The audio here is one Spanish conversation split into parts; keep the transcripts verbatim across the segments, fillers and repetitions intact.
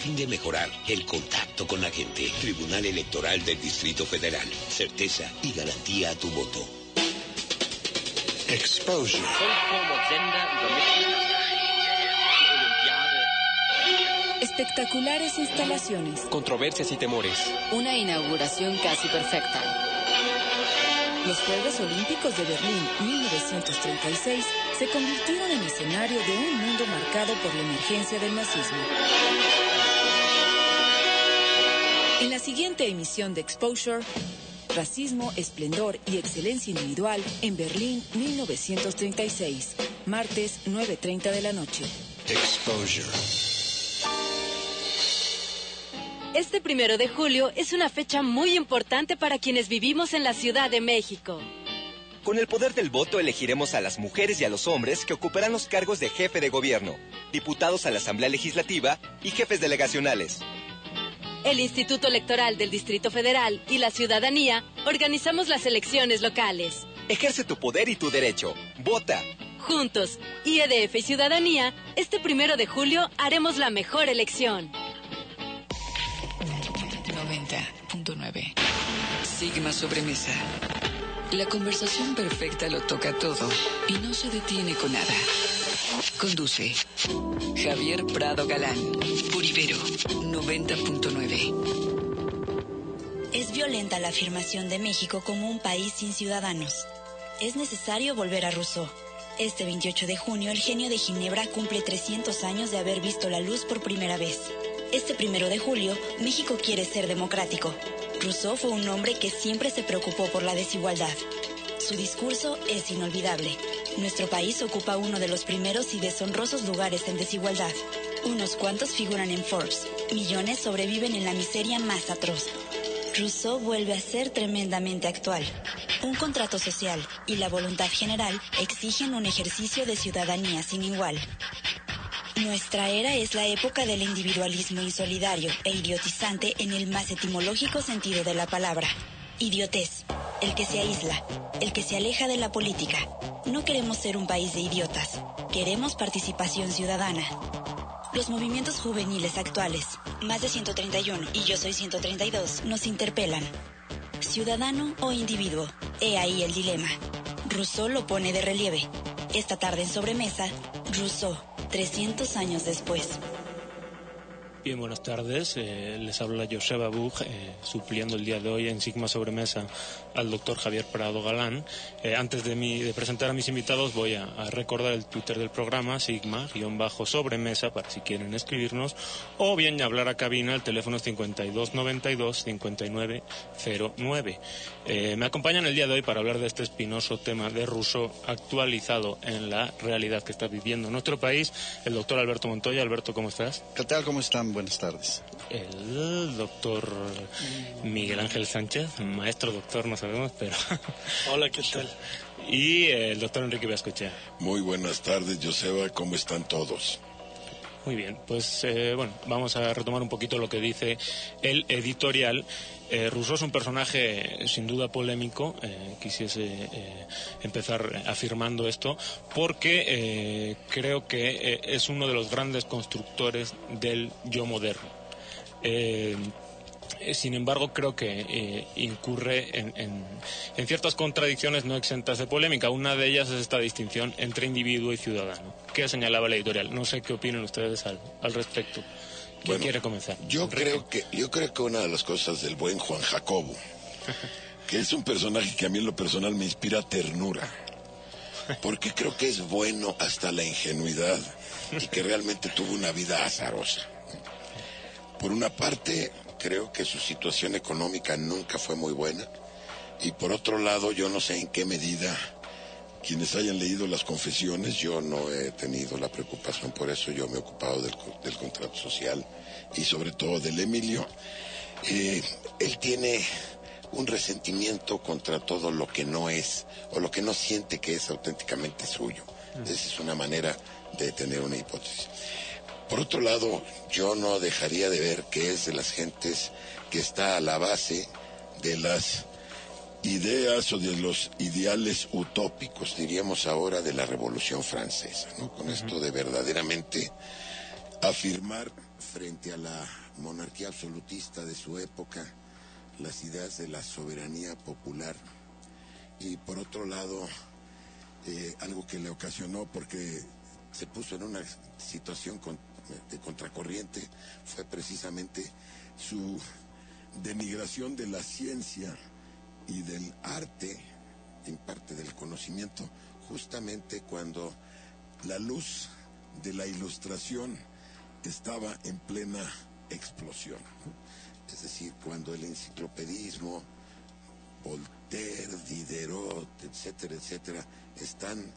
fin de mejorar el contacto con la gente. Tribunal Electoral del Distrito Federal. Certeza y garantía a tu voto. Exposure. Espectaculares instalaciones. Controversias y temores. Una inauguración casi perfecta. Los Juegos Olímpicos de Berlín mil novecientos treinta y seis se convirtieron en escenario de un mundo marcado por la emergencia del nazismo. En la siguiente emisión de Exposure, Racismo, Esplendor y Excelencia Individual en Berlín mil novecientos treinta y seis, martes nueve treinta de la noche. Exposure. Este primero de julio es una fecha muy importante para quienes vivimos en la Ciudad de México. Con el poder del voto elegiremos a las mujeres y a los hombres que ocuparán los cargos de jefe de gobierno, diputados a la Asamblea Legislativa y jefes delegacionales. El Instituto Electoral del Distrito Federal y la ciudadanía organizamos las elecciones locales. Ejerce tu poder y tu derecho. Vota. Juntos, I E D F y Ciudadanía, este primero de julio haremos la mejor elección. noventa punto nueve. Sigma Sobremesa. La conversación perfecta lo toca todo y no se detiene con nada. Conduce Javier Prado Galán. Por Ibero noventa punto nueve. Es violenta la afirmación de México como un país sin ciudadanos. Es necesario volver a Rousseau. Este veintiocho de junio, el genio de Ginebra cumple trescientos años de haber visto la luz por primera vez. Este primero de julio, México quiere ser democrático. Rousseau fue un hombre que siempre se preocupó por la desigualdad. Su discurso es inolvidable. Nuestro país ocupa uno de los primeros y deshonrosos lugares en desigualdad. Unos cuantos figuran en Forbes. Millones sobreviven en la miseria más atroz. Rousseau vuelve a ser tremendamente actual. Un contrato social y la voluntad general exigen un ejercicio de ciudadanía sin igual. Nuestra era es la época del individualismo insolidario e idiotizante en el más etimológico sentido de la palabra. Idiotez, el que se aísla, el que se aleja de la política. No queremos ser un país de idiotas, queremos participación ciudadana. Los movimientos juveniles actuales, más de ciento treinta y uno y yo soy ciento treinta y dos, nos interpelan. ¿Ciudadano o individuo? He ahí el dilema. Rousseau lo pone de relieve. Esta tarde en Sobremesa, Rousseau. trescientos años después. Bien, buenas tardes. Eh, les habla Joseba Bug, eh, supliendo el día de hoy en Sigma Sobremesa al doctor Javier Prado Galán. Eh, antes de, mi, de presentar a mis invitados, voy a, a recordar el Twitter del programa, Sigma-Sobremesa, para si quieren escribirnos, o bien hablar a cabina, el teléfono es cincuenta y dos noventa y dos cincuenta y nueve cero nueve. Eh, me acompañan el día de hoy para hablar de este espinoso tema de Rousseau actualizado en la realidad que está viviendo nuestro país, el doctor Alberto Montoya. Alberto, ¿cómo estás? ¿Qué tal? ¿Cómo están? Buenas tardes. El doctor Miguel Ángel Sánchez, maestro doctor, no sabemos, pero... Hola, ¿qué tal? Y el doctor Enrique Viascochea. Muy buenas tardes, Joseba, ¿cómo están todos? Muy bien, pues eh, bueno, vamos a retomar un poquito lo que dice el editorial. Eh, Rousseau es un personaje sin duda polémico, eh, quisiese eh, empezar afirmando esto, porque eh, creo que eh, es uno de los grandes constructores del yo moderno. Eh, Sin embargo, creo que eh, incurre en, en, en ciertas contradicciones no exentas de polémica. Una de ellas es esta distinción entre individuo y ciudadano, que señalaba el editorial. No sé qué opinan ustedes al, al respecto. ¿Quién bueno, quiere comenzar? Yo creo que yo creo que una de las cosas del buen Juan Jacobo, que es un personaje que a mí en lo personal me inspira ternura, porque creo que es bueno hasta la ingenuidad y que realmente tuvo una vida azarosa. Por una parte, creo que su situación económica nunca fue muy buena, y por otro lado, yo no sé en qué medida quienes hayan leído las confesiones, yo no he tenido la preocupación por eso, yo me he ocupado del, del contrato social y sobre todo del Emilio. Eh, él tiene un resentimiento contra todo lo que no es, o lo que no siente que es auténticamente suyo. Esa es una manera de tener una hipótesis. Por otro lado, yo no dejaría de ver que es de las gentes que está a la base de las ideas o de los ideales utópicos, diríamos ahora, de la Revolución Francesa, ¿no? Con esto de verdaderamente afirmar frente a la monarquía absolutista de su época, las ideas de la soberanía popular, y por otro lado, eh, algo que le ocasionó, porque se puso en una situación con, de contracorriente, fue precisamente su denigración de la ciencia y del arte, en parte del conocimiento, justamente cuando la luz de la ilustración estaba en plena explosión. Es decir, cuando el enciclopedismo, Voltaire, Diderot, etcétera, etcétera, están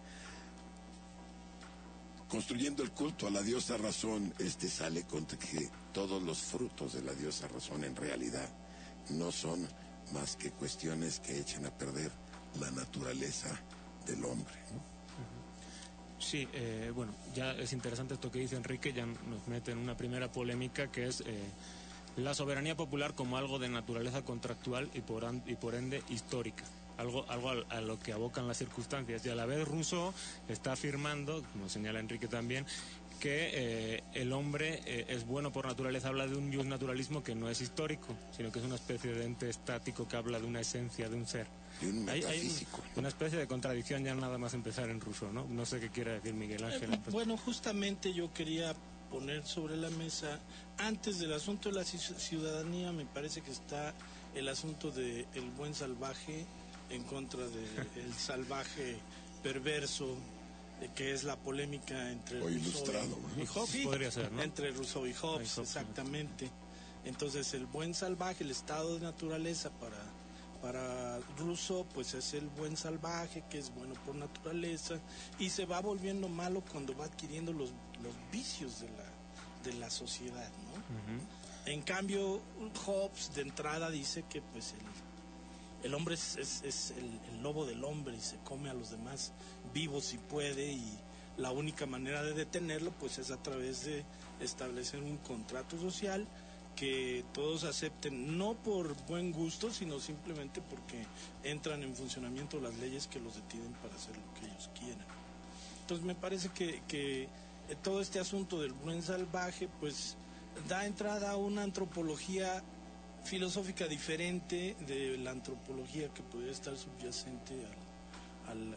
construyendo el culto a la diosa razón, este sale contra que todos los frutos de la diosa razón en realidad no son más que cuestiones que echan a perder la naturaleza del hombre, ¿no? Sí, eh, bueno, ya es interesante esto que dice Enrique, ya nos mete en una primera polémica que es eh, la soberanía popular como algo de naturaleza contractual y por, y por ende histórica. Algo, algo a, a lo que abocan las circunstancias, y a la vez Rousseau está afirmando, como señala Enrique también, que eh, el hombre eh, es bueno por naturaleza. Habla de un naturalismo que no es histórico, sino que es una especie de ente estático que habla de una esencia de un ser. De un metafísico. Hay, hay una especie de contradicción ya nada más empezar en Rousseau, ¿no? No sé qué quiere decir Miguel Ángel. Eh, bueno, justamente yo quería poner sobre la mesa, antes del asunto de la ciudadanía, me parece que está el asunto de el buen salvaje en contra del salvaje perverso, eh, que es la polémica entre o ilustrado, Rousseau y, ¿no? y Hobbes. Sí, podría ser, ¿no? Entre Rousseau y Hobbes, Hobbes, exactamente. Entonces el buen salvaje, el estado de naturaleza para, para Rousseau, pues es el buen salvaje, que es bueno por naturaleza, y se va volviendo malo cuando va adquiriendo los, los vicios de la, de la sociedad, ¿no? Uh-huh. En cambio, Hobbes de entrada dice que pues el, el hombre es, es, es el, el lobo del hombre y se come a los demás vivos si puede, y la única manera de detenerlo pues es a través de establecer un contrato social que todos acepten, no por buen gusto, sino simplemente porque entran en funcionamiento las leyes que los detienen para hacer lo que ellos quieran. Entonces me parece que, que todo este asunto del buen salvaje pues da entrada a una antropología filosófica diferente de la antropología que podría estar subyacente al, al,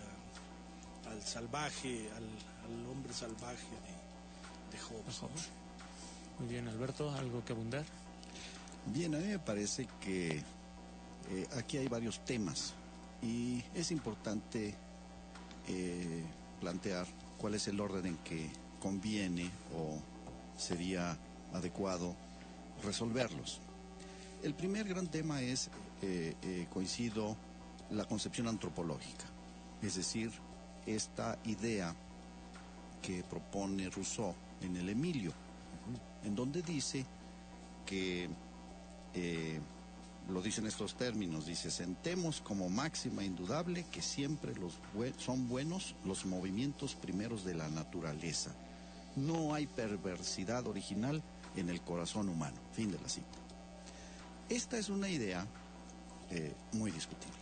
al, al salvaje, al, al hombre salvaje de, de Hobbes, ¿no? Muy bien, Alberto, ¿algo que abundar? Bien, a mí me parece que eh, aquí hay varios temas y es importante eh, plantear cuál es el orden en que conviene o sería adecuado resolverlos. El primer gran tema es, eh, eh, coincido, la concepción antropológica, es decir, esta idea que propone Rousseau en el Emilio, en donde dice que, eh, lo dice en estos términos, dice: sentemos como máxima indudable que siempre los bu- son buenos los movimientos primeros de la naturaleza. No hay perversidad original en el corazón humano. Fin de la cita. Esta es una idea eh, muy discutible.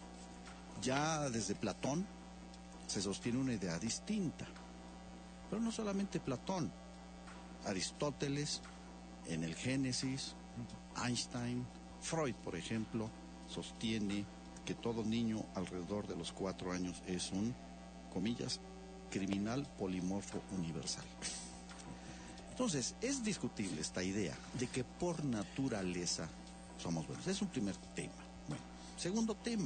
Ya desde Platón se sostiene una idea distinta, pero no solamente Platón. Aristóteles, en el Génesis, Einstein, Freud, por ejemplo, sostiene que todo niño alrededor de los cuatro años es un, comillas, criminal polimorfo universal. Entonces, es discutible esta idea de que por naturaleza somos buenos. Es un primer tema. Bueno, segundo tema,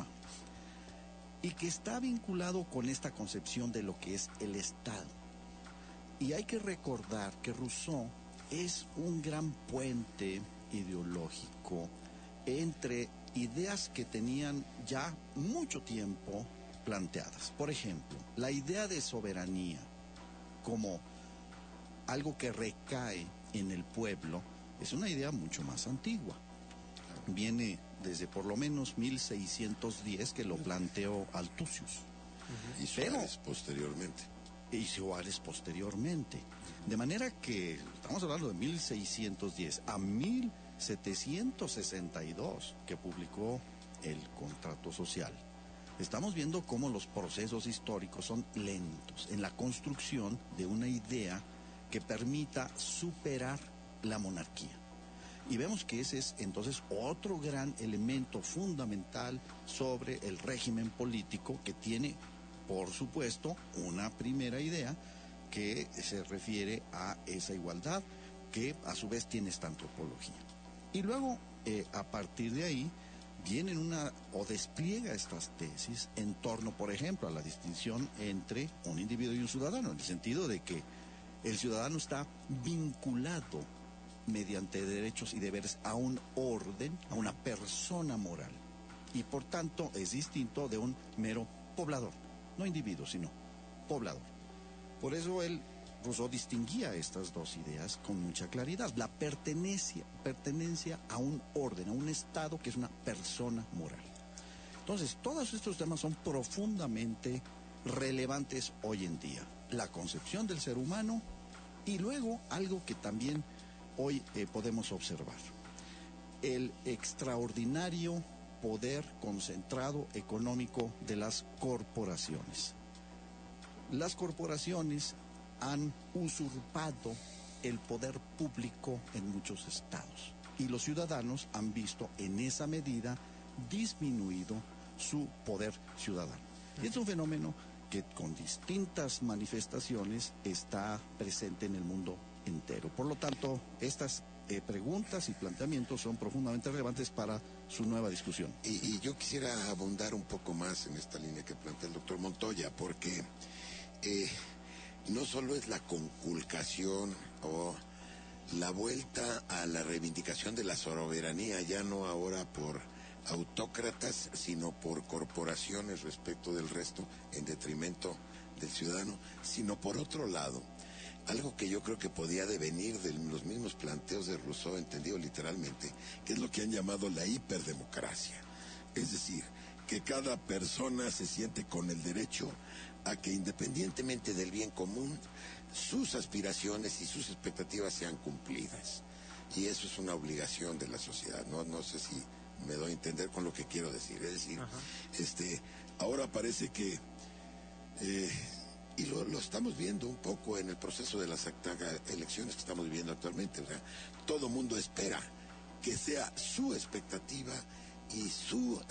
y que está vinculado con esta concepción de lo que es el Estado. Y hay que recordar que Rousseau es un gran puente ideológico entre ideas que tenían ya mucho tiempo planteadas. Por ejemplo, la idea de soberanía como algo que recae en el pueblo es una idea mucho más antigua. Viene desde por lo menos mil seiscientos diez, que lo planteó Althusius. Uh-huh. Y Suárez posteriormente. Y Suárez posteriormente. De manera que estamos hablando de mil seiscientos diez a mil setecientos sesenta y dos, que publicó el Contrato Social. Estamos viendo cómo los procesos históricos son lentos en la construcción de una idea que permita superar la monarquía. Y vemos que ese es entonces otro gran elemento fundamental sobre el régimen político, que tiene, por supuesto, una primera idea que se refiere a esa igualdad, que a su vez tiene esta antropología. Y luego, eh, a partir de ahí, vienen una, o despliega estas tesis en torno, por ejemplo, a la distinción entre un individuo y un ciudadano, en el sentido de que el ciudadano está vinculado mediante derechos y deberes a un orden, a una persona moral, y por tanto es distinto de un mero poblador, no individuo, sino poblador. Por eso él, Rousseau, distinguía estas dos ideas con mucha claridad: la pertenencia, pertenencia a un orden, a un Estado que es una persona moral. Entonces, todos estos temas son profundamente relevantes hoy en día: la concepción del ser humano, y luego algo que también hoy eh, podemos observar: el extraordinario poder concentrado económico de las corporaciones. Las corporaciones han usurpado el poder público en muchos estados, y los ciudadanos han visto en esa medida disminuido su poder ciudadano. Y es un fenómeno que con distintas manifestaciones está presente en el mundo entero. Por lo tanto, estas eh, preguntas y planteamientos son profundamente relevantes para su nueva discusión. Y, y yo quisiera abundar un poco más en esta línea que plantea el doctor Montoya, porque eh, no solo es la conculcación o la vuelta a la reivindicación de la soberanía, ya no ahora por autócratas, sino por corporaciones respecto del resto, en detrimento del ciudadano, sino por otro lado, algo que yo creo que podía devenir de los mismos planteos de Rousseau, entendido literalmente, que es lo que han llamado la hiperdemocracia. Es decir, que cada persona se siente con el derecho a que, independientemente del bien común, sus aspiraciones y sus expectativas sean cumplidas. Y eso es una obligación de la sociedad. No, no sé si me doy a entender con lo que quiero decir. Es decir, Ajá. este, ahora parece que, eh, y lo, lo estamos viendo un poco en el proceso de las elecciones que estamos viviendo actualmente, o sea, todo mundo espera que sea su expectativa y su uh,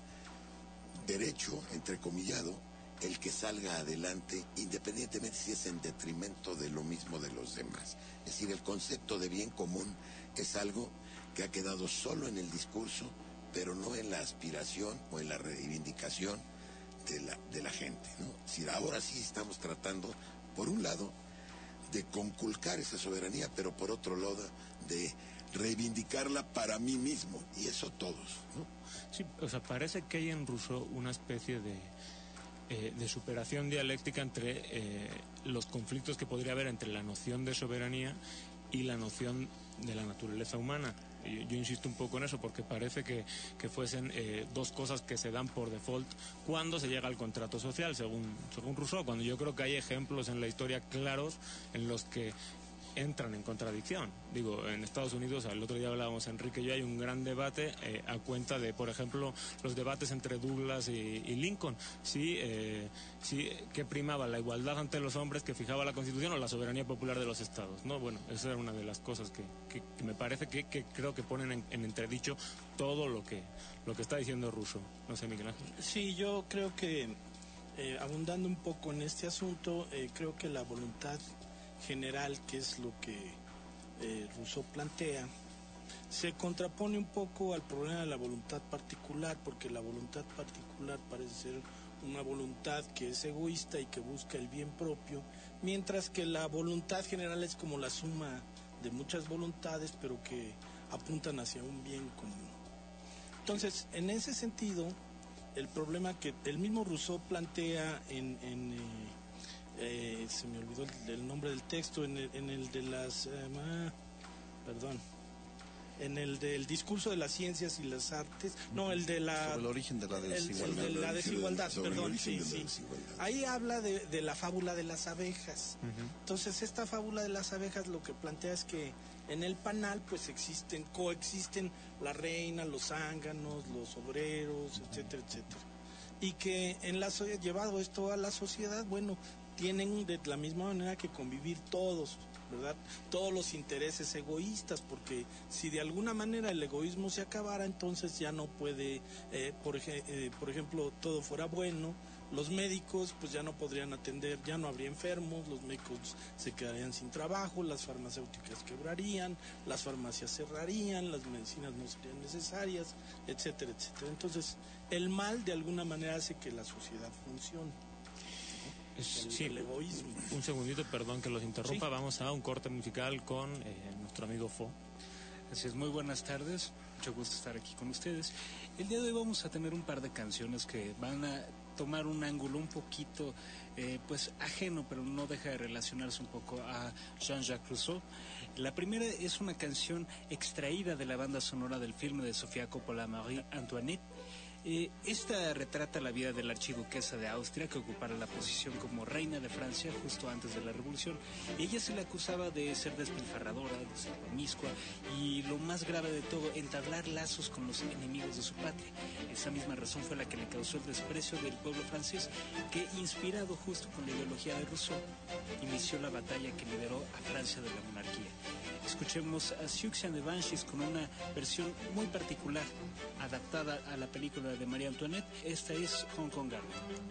derecho, entrecomillado, el que salga adelante, independientemente si es en detrimento de lo mismo de los demás. Es decir, el concepto de bien común es algo que ha quedado solo en el discurso, pero no en la aspiración o en la reivindicación de la, de la gente, ¿no? Es decir, ahora sí estamos tratando, por un lado, de conculcar esa soberanía, pero por otro lado, de reivindicarla para mí mismo, y eso todos, ¿no? Sí, o sea, parece que hay en Rousseau una especie de... Eh, de superación dialéctica entre eh, los conflictos que podría haber entre la noción de soberanía y la noción de la naturaleza humana. Yo, yo insisto un poco en eso porque parece que, que fuesen eh, dos cosas que se dan por default cuando se llega al contrato social, según, según Rousseau, cuando yo creo que hay ejemplos en la historia claros en los que entran en contradicción. Digo, en Estados Unidos, el otro día hablábamos, Enrique y yo, hay un gran debate eh, a cuenta de, por ejemplo, los debates entre Douglas y, y Lincoln. Sí, eh, sí, ¿qué primaba? ¿La igualdad ante los hombres que fijaba la Constitución o la soberanía popular de los estados? ¿No? Bueno, esa era una de las cosas que, que, que me parece que, que creo que ponen en, en entredicho todo lo que, lo que está diciendo Rousseau. No sé, Miguel Ángel. Sí, yo creo que, eh, abundando un poco en este asunto, eh, creo que la voluntad general, que es lo que eh, Rousseau plantea, se contrapone un poco al problema de la voluntad particular, porque la voluntad particular parece ser una voluntad que es egoísta y que busca el bien propio, mientras que la voluntad general es como la suma de muchas voluntades, pero que apuntan hacia un bien común. Entonces, en ese sentido, el problema que el mismo Rousseau plantea en... en eh, Eh, se me olvidó el, el nombre del texto, en el, en el de las eh, perdón en el del discurso de las ciencias y las artes, no, el de la sobre el origen de la desigualdad, el, el de la desigualdad, sobre perdón, el sí, de la sí. desigualdad. Ahí habla de, de la fábula de las abejas. Uh-huh. Entonces, esta fábula de las abejas lo que plantea es que en el panal pues existen, coexisten la reina, los zánganos, los obreros, etcétera, etcétera. Y que en la llevado esto a la sociedad, bueno, tienen de la misma manera que convivir todos ¿verdad? Todos los intereses egoístas, porque si de alguna manera el egoísmo se acabara, entonces ya no puede, eh, por, ej eh, por ejemplo, todo fuera bueno, los médicos pues ya no podrían atender, ya no habría enfermos, los médicos se quedarían sin trabajo, las farmacéuticas quebrarían, las farmacias cerrarían, las medicinas no serían necesarias, etcétera, etcétera. Entonces, el mal de alguna manera hace que la sociedad funcione. El, sí, el egoísmo. Un segundito, perdón que los interrumpa. Sí. Vamos a un corte musical con eh, nuestro amigo Fo. Así es, muy buenas tardes. Mucho gusto estar aquí con ustedes. El día de hoy vamos a tener un par de canciones que van a tomar un ángulo un poquito, eh, pues ajeno, pero no deja de relacionarse un poco a Jean-Jacques Rousseau. La primera es una canción extraída de la banda sonora del filme de Sofía Coppola, Marie Antoinette. Eh, esta retrata la vida de la archiduquesa de Austria, que ocupara la posición como reina de Francia justo antes de la Revolución. Ella se le acusaba de ser despilfarradora, de ser promiscua y, lo más grave de todo, entablar lazos con los enemigos de su patria. Esa misma razón fue la que le causó el desprecio del pueblo francés, que, inspirado justo con la ideología de Rousseau, inició la batalla que liberó a Francia de la monarquía. Escuchemos a Siouxsie and the Banshees con una versión muy particular, adaptada a la película de María Antoinette. Esta es Hong Kong Garden.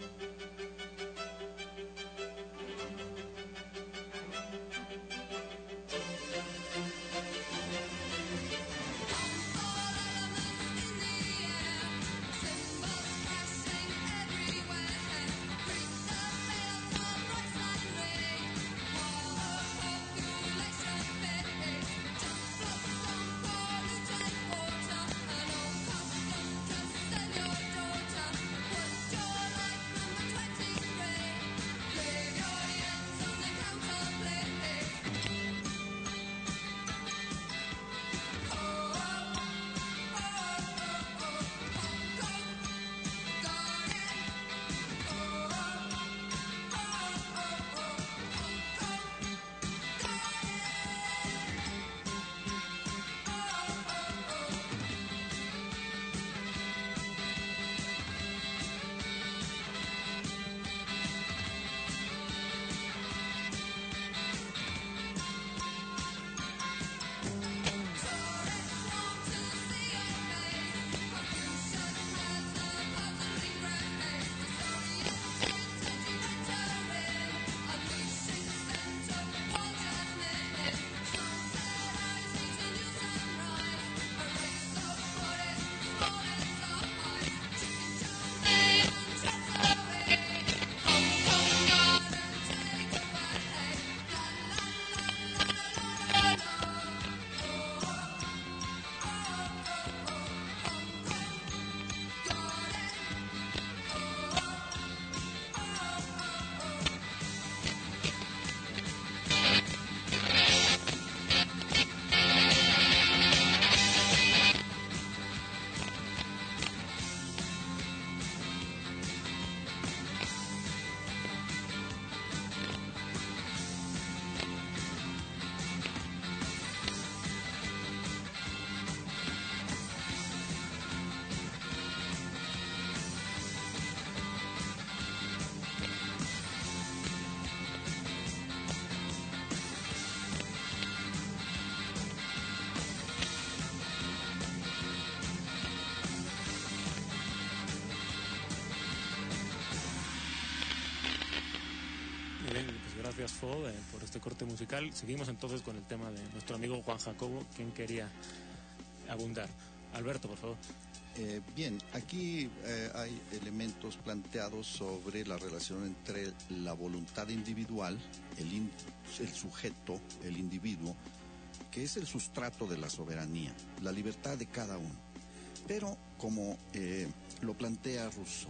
Gracias, Fo, eh, por este corte musical. Seguimos entonces con el tema de nuestro amigo Juan Jacobo, quien quería abundar. Alberto, por favor. Eh, bien, aquí eh, hay elementos planteados sobre la relación entre la voluntad individual, el, in, el sujeto, el individuo, que es el sustrato de la soberanía, la libertad de cada uno. Pero, como eh, lo plantea Rousseau,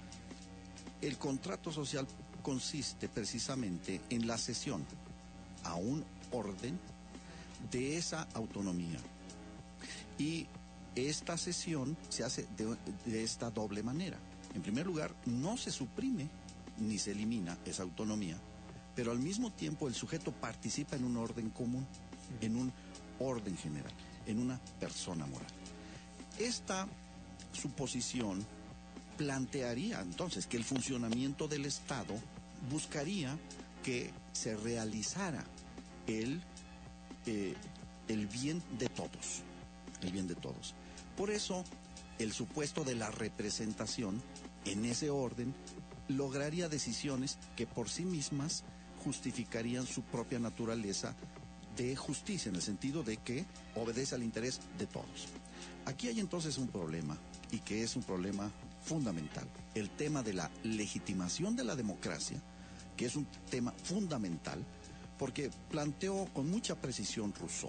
el contrato social consiste precisamente en la cesión a un orden de esa autonomía. Y esta cesión se hace de, de esta doble manera. En primer lugar, no se suprime ni se elimina esa autonomía, pero al mismo tiempo el sujeto participa en un orden común, en un orden general, en una persona moral. Esta suposición plantearía entonces que el funcionamiento del Estado buscaría que se realizara el, eh, el bien de todos, el bien de todos. Por eso, el supuesto de la representación, en ese orden, lograría decisiones que por sí mismas justificarían su propia naturaleza de justicia, en el sentido de que obedece al interés de todos. Aquí hay entonces un problema, y que es un problema fundamental, el tema de la legitimación de la democracia, que es un tema fundamental, porque planteó con mucha precisión Rousseau,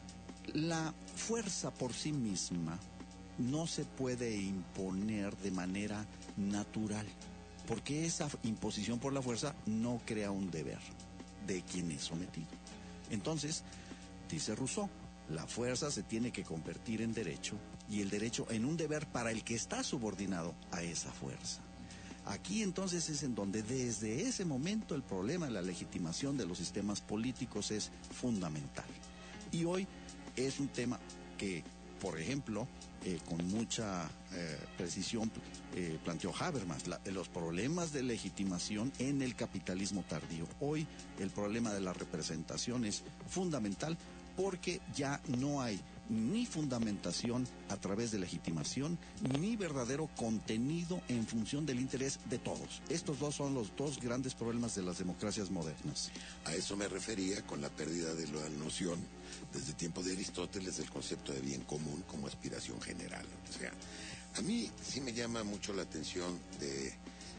la fuerza por sí misma no se puede imponer de manera natural, porque esa imposición por la fuerza no crea un deber de quien es sometido. Entonces, dice Rousseau, la fuerza se tiene que convertir en derecho y el derecho en un deber para el que está subordinado a esa fuerza. Aquí entonces es en donde desde ese momento el problema de la legitimación de los sistemas políticos es fundamental. Y hoy es un tema que, por ejemplo, eh, con mucha eh, precisión eh, planteó Habermas, la, los problemas de legitimación en el capitalismo tardío. Hoy el problema de la representación es fundamental porque ya no hay ni fundamentación a través de legitimación, ni verdadero contenido en función del interés de todos. Estos dos son los dos grandes problemas de las democracias modernas. A eso me refería con la pérdida de la noción, desde tiempo de Aristóteles, del concepto de bien común como aspiración general. O sea, a mí sí me llama mucho la atención de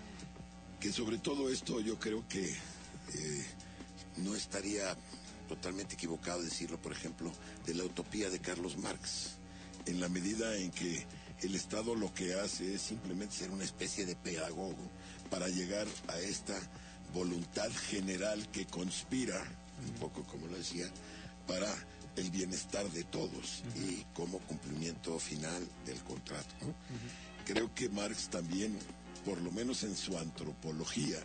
que sobre todo esto yo creo que eh, no estaría totalmente equivocado decirlo, por ejemplo, de la utopía de Carlos Marx, en la medida en que el Estado lo que hace es simplemente ser una especie de pedagogo para llegar a esta voluntad general que conspira, un poco como lo decía, para el bienestar de todos uh-huh. y como cumplimiento final del contrato, ¿no? Uh-huh. Creo que Marx también, por lo menos en su antropología,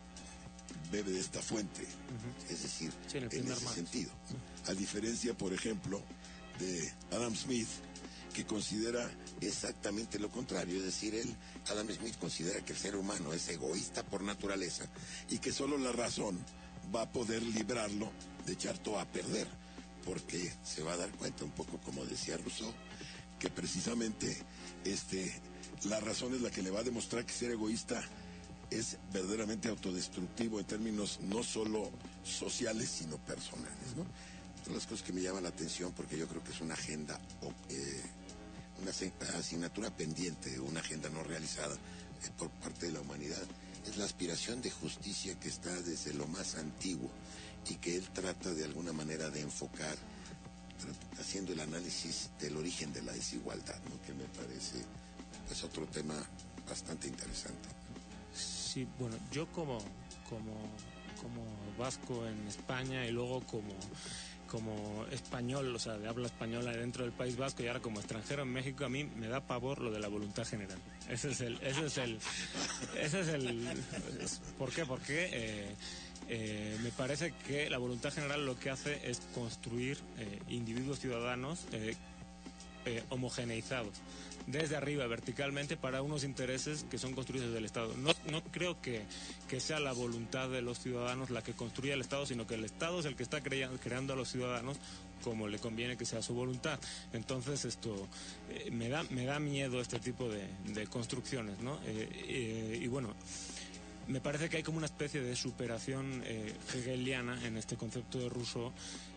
bebe de esta fuente, uh-huh. es decir, sí, en, en ese Marx. Sentido. Uh-huh. A diferencia, por ejemplo, de Adam Smith, que considera exactamente lo contrario, es decir, él, Adam Smith considera que el ser humano es egoísta por naturaleza y que solo la razón va a poder librarlo de echar todo a perder, porque se va a dar cuenta, un poco como decía Rousseau, que precisamente este, la razón es la que le va a demostrar que ser egoísta es verdaderamente autodestructivo en términos no solo sociales, sino personales, ¿no? Son las cosas que me llaman la atención porque yo creo que es una agenda, eh, una asignatura pendiente, una agenda no realizada eh, por parte de la humanidad. Es la aspiración de justicia que está desde lo más antiguo y que él trata de alguna manera de enfocar, haciendo el análisis del origen de la desigualdad, ¿no? Que me parece es otro tema bastante interesante. Sí, bueno, yo como, como, como vasco en España y luego como, como español, o sea, de habla española dentro del País Vasco y ahora como extranjero en México, a mí me da pavor lo de la voluntad general. Ese es el, ese es el, ese es el, ¿por qué? Porque eh, eh, me parece que la voluntad general lo que hace es construir eh, individuos ciudadanos eh, eh, homogeneizados desde arriba, verticalmente, para unos intereses que son construidos desde el Estado. No, no creo que, que sea la voluntad de los ciudadanos la que construya el Estado, sino que el Estado es el que está crea, creando a los ciudadanos como le conviene que sea su voluntad. Entonces esto eh, me da me da miedo este tipo de, de construcciones, ¿no? Eh, eh, y bueno, me parece que hay como una especie de superación eh, hegeliana en este concepto de Rousseau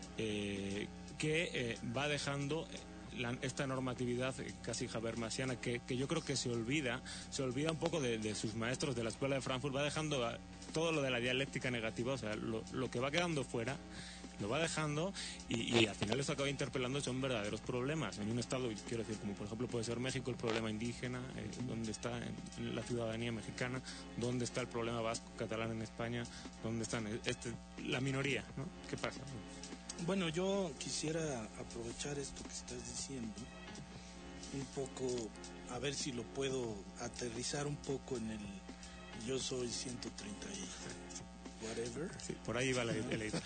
eh, que eh, va dejando La, esta normatividad casi habermasiana que, que yo creo que se olvida se olvida un poco de, de sus maestros de la escuela de Frankfurt, va dejando a, todo lo de la dialéctica negativa, o sea, lo, lo que va quedando fuera lo va dejando y, y al final eso acaba interpelando, son verdaderos problemas en un estado, quiero decir, como por ejemplo puede ser México, el problema indígena, eh, dónde está en la ciudadanía mexicana, dónde está el problema vasco, catalán en España, dónde están este, la minoría, ¿no? ¿Qué pasa? Bueno, yo quisiera aprovechar esto que estás diciendo, un poco, a ver si lo puedo aterrizar un poco en el yo soy ciento treinta y whatever. Sí, por ahí va la idea.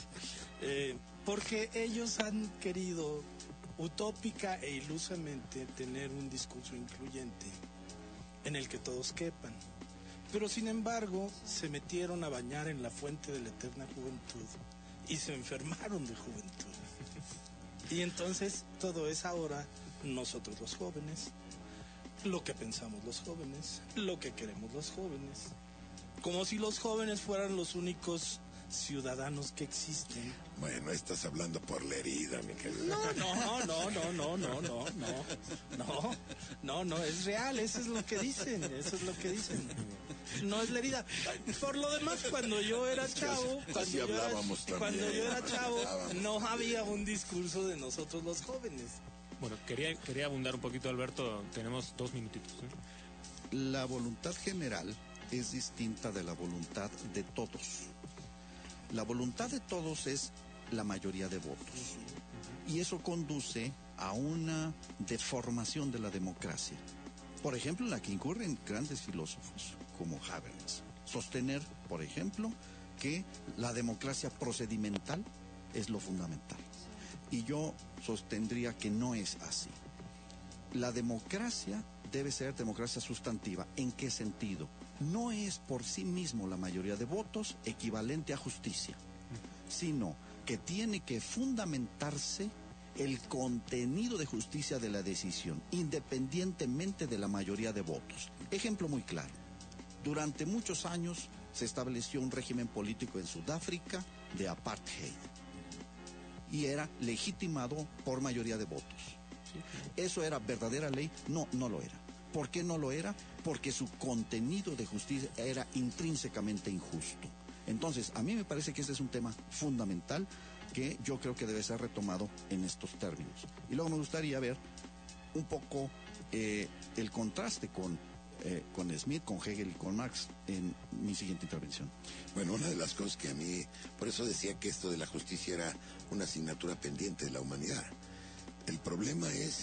eh, porque ellos han querido utópica e ilusamente tener un discurso incluyente en el que todos quepan. Pero sin embargo, se metieron a bañar en la fuente de la eterna juventud y se enfermaron de juventud. Y entonces todo es ahora nosotros los jóvenes, lo que pensamos los jóvenes, lo que queremos los jóvenes, como si los jóvenes fueran los únicos ciudadanos que existen. Bueno, estás hablando por la herida, mi querido. No, no, no, no, no, no, no, no, no, no, no, es real, eso es lo que dicen, eso es lo que dicen. No es la herida. Por lo demás, cuando yo era chavo, cuando, yo era, cuando yo era chavo, no había un discurso de nosotros los jóvenes. Bueno, quería, quería abundar un poquito, Alberto, tenemos dos minutitos, ¿eh? La voluntad general es distinta de la voluntad de todos. La voluntad de todos es la mayoría de votos. Y eso conduce a una deformación de la democracia. Por ejemplo, en la que incurren grandes filósofos como Habermas. Sostener, por ejemplo, que la democracia procedimental es lo fundamental. Y yo sostendría que no es así. La democracia debe ser democracia sustantiva. ¿En qué sentido? No es por sí mismo la mayoría de votos equivalente a justicia, sino que tiene que fundamentarse el contenido de justicia de la decisión, independientemente de la mayoría de votos. Ejemplo muy claro. Durante muchos años se estableció un régimen político en Sudáfrica de apartheid y era legitimado por mayoría de votos. ¿Eso era verdadera ley? No, no lo era. ¿Por qué no lo era? Porque su contenido de justicia era intrínsecamente injusto. Entonces, a mí me parece que ese es un tema fundamental que yo creo que debe ser retomado en estos términos. Y luego me gustaría ver un poco eh, el contraste con, eh, con Smith, con Hegel y con Marx en mi siguiente intervención. Bueno, una de las cosas que a mí, por eso decía que esto de la justicia era una asignatura pendiente de la humanidad. El problema es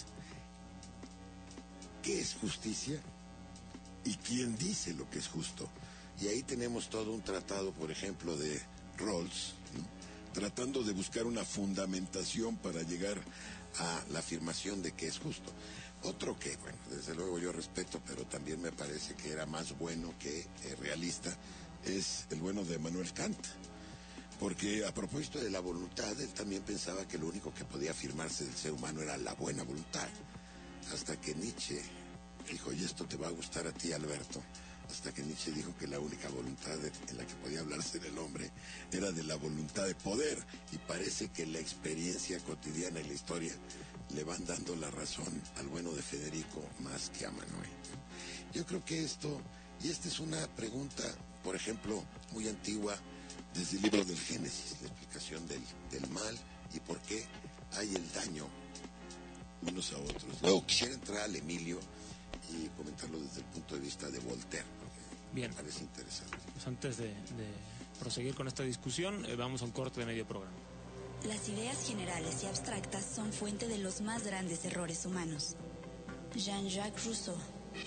qué es justicia y quién dice lo que es justo. Y ahí tenemos todo un tratado, por ejemplo, de Rawls, ¿no?, tratando de buscar una fundamentación para llegar a la afirmación de que es justo. Otro que, bueno, desde luego yo respeto, pero también me parece que era más bueno que eh, realista, es el bueno de Immanuel Kant. Porque a propósito de la voluntad, él también pensaba que lo único que podía afirmarse del ser humano era la buena voluntad. Hasta que Nietzsche dijo, y esto te va a gustar a ti, Alberto, hasta que Nietzsche dijo que la única voluntad de, en la que podía hablarse del hombre era de la voluntad de poder, y parece que la experiencia cotidiana y la historia le van dando la razón al bueno de Federico más que a Manuel. Yo creo que esto, y esta es una pregunta, por ejemplo, muy antigua, desde el libro del Génesis, la explicación del, del mal y por qué hay el daño unos a otros. Luego quisiera entrar al Emilio y comentarlo desde el punto de vista de Voltaire, porque Bien. me parece interesante. Pues antes de, de proseguir con esta discusión, eh, vamos a un corte de medio programa. Las ideas generales y abstractas son fuente de los más grandes errores humanos. Jean-Jacques Rousseau.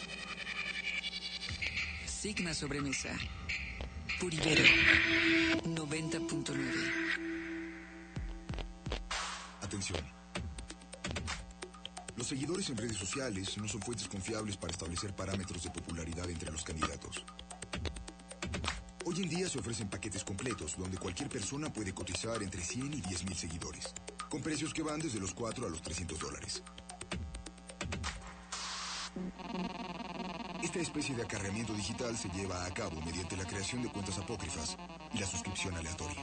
Sigma Sobremesa. Por Ibero noventa punto nueve. Atención. Los seguidores en redes sociales no son fuentes confiables para establecer parámetros de popularidad entre los candidatos. Hoy en día se ofrecen paquetes completos donde cualquier persona puede cotizar entre cien y diez mil seguidores, con precios que van desde los cuatro a los trescientos dólares. Esta especie de acarreamiento digital se lleva a cabo mediante la creación de cuentas apócrifas y la suscripción aleatoria.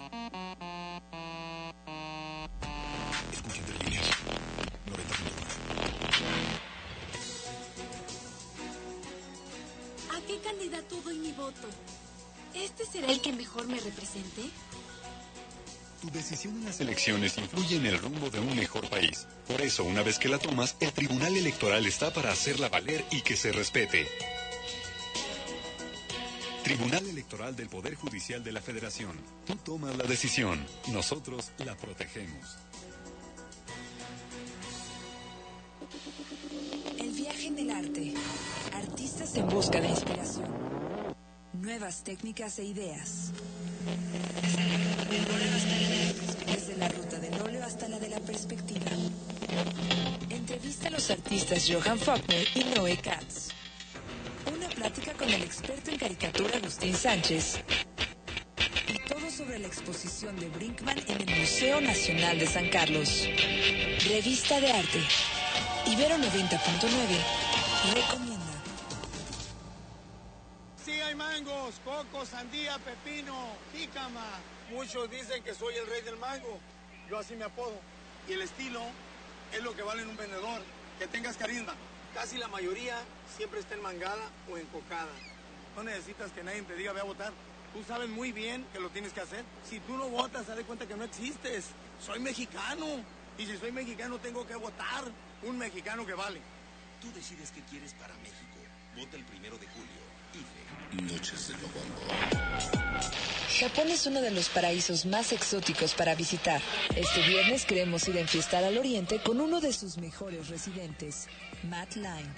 Escuchen entre líneas. noventa punto nueve. ¿A qué candidato doy mi voto? ¿Este será el que mejor me represente? Tu decisión en las elecciones influye en el rumbo de un mejor país. Por eso, una vez que la tomas, el Tribunal Electoral está para hacerla valer y que se respete. Tribunal Electoral del Poder Judicial de la Federación. Tú tomas la decisión, nosotros la protegemos. El viaje en el arte. Artistas en busca de inspiración. Nuevas técnicas e ideas. Desde la ruta del óleo hasta la de la perspectiva. Entrevista a los artistas Johann Faulkner y Noé Katz. Una plática con el experto en caricatura Agustín Sánchez. Y todo sobre sobre la exposición de Brinkmann en el Museo Nacional de San Carlos. Revista de Arte. Ibero noventa punto nueve recomienda. Sí hay mangos, coco, sandía, pepino, jícama. Muchos dicen que soy el rey del mango. Yo así me apodo. Y el estilo es lo que vale en un vendedor. Que tengas carisma. Casi la mayoría siempre está enmangada o encocada. No necesitas que nadie te diga ve a votar. Tú sabes muy bien que lo tienes que hacer. Si tú no votas, haz de cuenta que no existes. Soy mexicano. Y si soy mexicano, tengo que votar. Un mexicano que vale. Tú decides qué quieres para México. Vota el primero de julio. I F E. Noches de Lobondo. Japón es uno de los paraísos más exóticos para visitar. Este viernes queremos ir a enfiestar al oriente con uno de sus mejores residentes, Matt Line.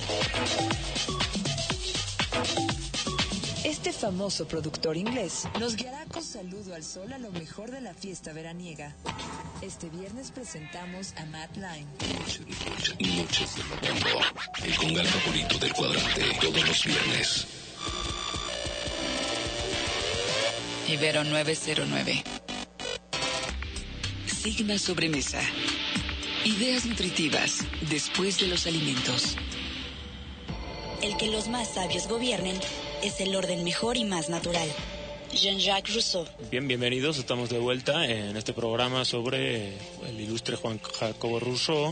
Este famoso productor inglés nos guiará con Saludo al Sol a lo mejor de la fiesta veraniega. Este viernes presentamos a Matt Line. Noches de Lobondo. El congal favorito del cuadrante. Todos los viernes. Ibero nueve cero nueve. Sigma Sobremesa. Ideas nutritivas después de los alimentos. El que los más sabios gobiernen es el orden mejor y más natural. Jean-Jacques Rousseau. Bien, bienvenidos. Estamos de vuelta en este programa sobre el ilustre Juan Jacobo Rousseau.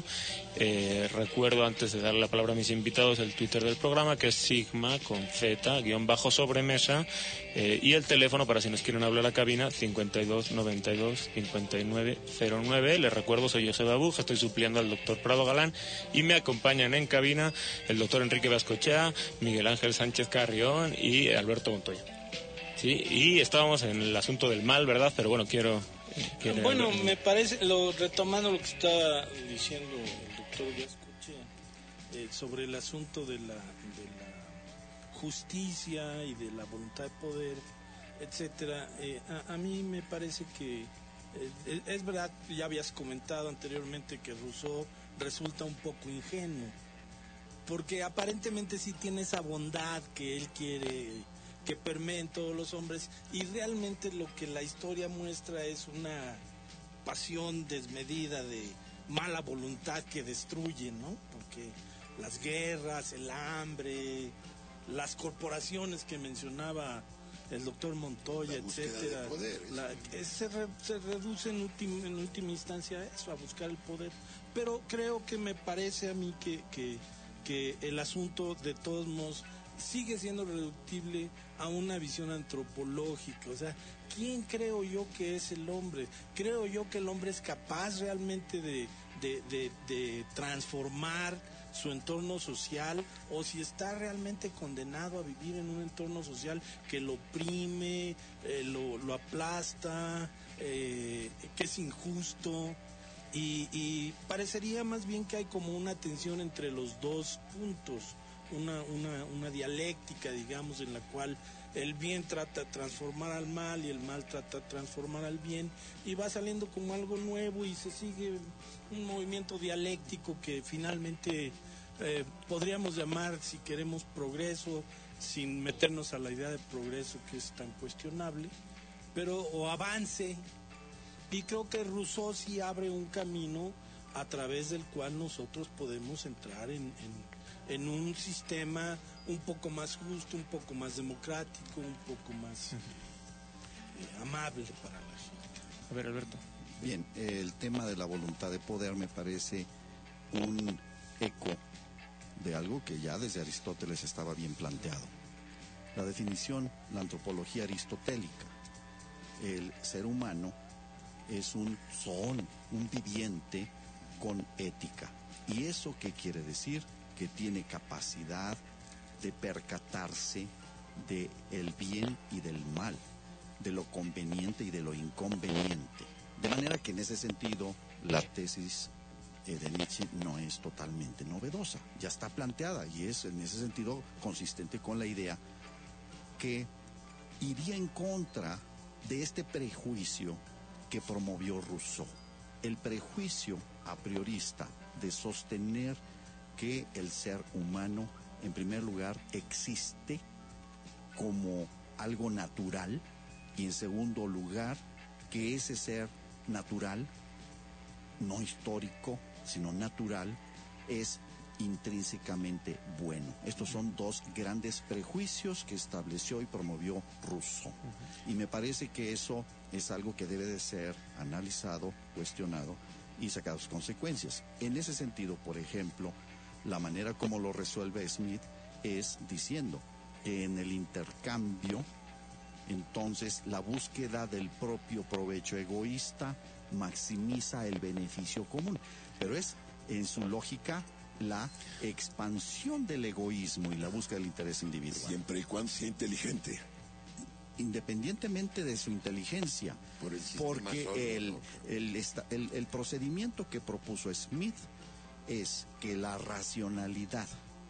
Eh, recuerdo, antes de darle la palabra a mis invitados, el Twitter del programa, que es Sigma con Z, guión bajo sobremesa, eh, y el teléfono para si nos quieren hablar a la cabina, cincuenta y dos noventa y dos cincuenta y nueve cero nueve. Les recuerdo, soy José Babuja, estoy supliendo al doctor Prado Galán, y me acompañan en cabina el doctor Enrique Vascochea, Miguel Ángel Sánchez Carrión y Alberto Montoya. Sí, y estábamos en el asunto del mal, ¿verdad? Pero bueno, quiero... quiero bueno, me parece, lo, retomando lo que estaba diciendo el doctor Vascochea, eh, sobre el asunto de la, de la justicia y de la voluntad de poder, etcétera, eh, a, a mí me parece que eh, es verdad, ya habías comentado anteriormente que Rousseau resulta un poco ingenuo, porque aparentemente sí tiene esa bondad que él quiere que permee en todos los hombres, y realmente lo que la historia muestra es una pasión desmedida de mala voluntad que destruye, ¿no? Porque las guerras, el hambre, las corporaciones que mencionaba el doctor Montoya, etcétera, de poder, la, se, re, se reduce en, ultim, en última instancia a eso, a buscar el poder. Pero creo que me parece a mí que, que, que el asunto de todos modos sigue siendo reductible a una visión antropológica. O sea, ¿quién creo yo que es el hombre? Creo yo que el hombre es capaz realmente de, de, de, de transformar su entorno social, o si está realmente condenado a vivir en un entorno social que lo oprime, eh, lo, lo aplasta, eh, que es injusto, y, y parecería más bien que hay como una tensión entre los dos puntos. Una, una, una dialéctica, digamos, en la cual el bien trata de transformar al mal y el mal trata de transformar al bien, y va saliendo como algo nuevo y se sigue un movimiento dialéctico que finalmente eh, podríamos llamar, si queremos, progreso, sin meternos a la idea de progreso que es tan cuestionable, pero o avance. Y creo que Rousseau sí abre un camino a través del cual nosotros podemos entrar en, en en un sistema un poco más justo, un poco más democrático, un poco más eh, amable para la gente. A ver, Alberto. Bien, el tema de la voluntad de poder me parece un eco de algo que ya desde Aristóteles estaba bien planteado. La definición, la antropología aristotélica. El ser humano es un zoon, un viviente con ética. ¿Y eso qué quiere decir? Que tiene capacidad de percatarse de el bien y del mal, de lo conveniente y de lo inconveniente. De manera que en ese sentido la tesis eh, de Nietzsche no es totalmente novedosa, ya está planteada y es en ese sentido consistente con la idea que iría en contra de este prejuicio que promovió Rousseau. El prejuicio a priorista de sostener que el ser humano, en primer lugar, existe como algo natural y en segundo lugar, que ese ser natural, no histórico, sino natural, es intrínsecamente bueno. Estos son dos grandes prejuicios que estableció y promovió Rousseau. Uh-huh. Y me parece que eso es algo que debe de ser analizado, cuestionado y sacadas consecuencias. En ese sentido, por ejemplo, la manera como lo resuelve Smith es diciendo que en el intercambio, entonces la búsqueda del propio provecho egoísta maximiza el beneficio común, pero es en su lógica la expansión del egoísmo y la búsqueda del interés individual. Siempre y cuando sea inteligente. Independientemente de su inteligencia, Por el porque solo, el, ¿no? el, el, el procedimiento que propuso Smith es que la racionalidad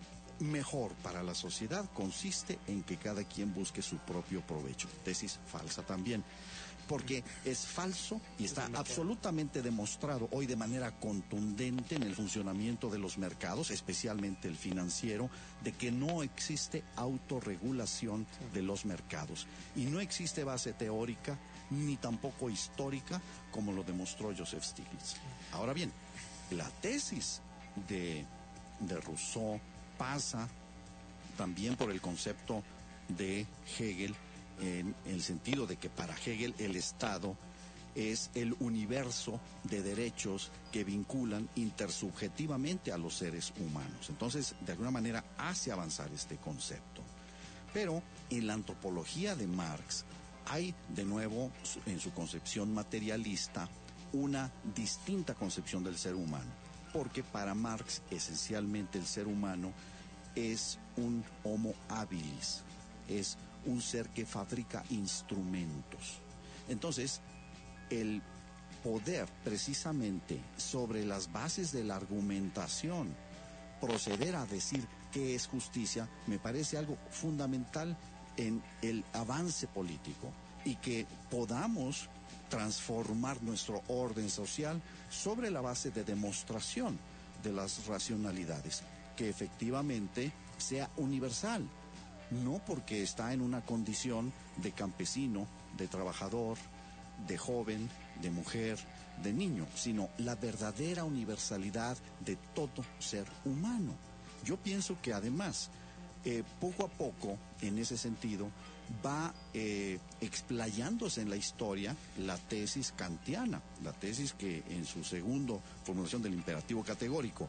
mejor para la sociedad consiste en que cada quien busque su propio provecho. Tesis falsa también, porque es falso y está absolutamente demostrado hoy de manera contundente en el funcionamiento de los mercados, especialmente el financiero, de que no existe autorregulación de los mercados. Y no existe base teórica ni tampoco histórica, como lo demostró Joseph Stiglitz. Ahora bien, la tesis de, de Rousseau pasa también por el concepto de Hegel, en el sentido de que para Hegel el Estado es el universo de derechos que vinculan intersubjetivamente a los seres humanos. Entonces, de alguna manera, hace avanzar este concepto. Pero en la antropología de Marx hay, de nuevo, en su concepción materialista, una distinta concepción del ser humano. Porque para Marx, esencialmente, el ser humano es un homo habilis, es un ser que fabrica instrumentos. Entonces, el poder precisamente sobre las bases de la argumentación proceder a decir qué es justicia me parece algo fundamental en el avance político, y que podamos transformar nuestro orden social sobre la base de demostración de las racionalidades, que efectivamente sea universal, no porque está en una condición de campesino, de trabajador, de joven, de mujer, de niño, sino la verdadera universalidad de todo ser humano. Yo pienso que además, eh, poco a poco, en ese sentido, va eh, explayándose en la historia la tesis kantiana, la tesis que en su segundo formulación del imperativo categórico,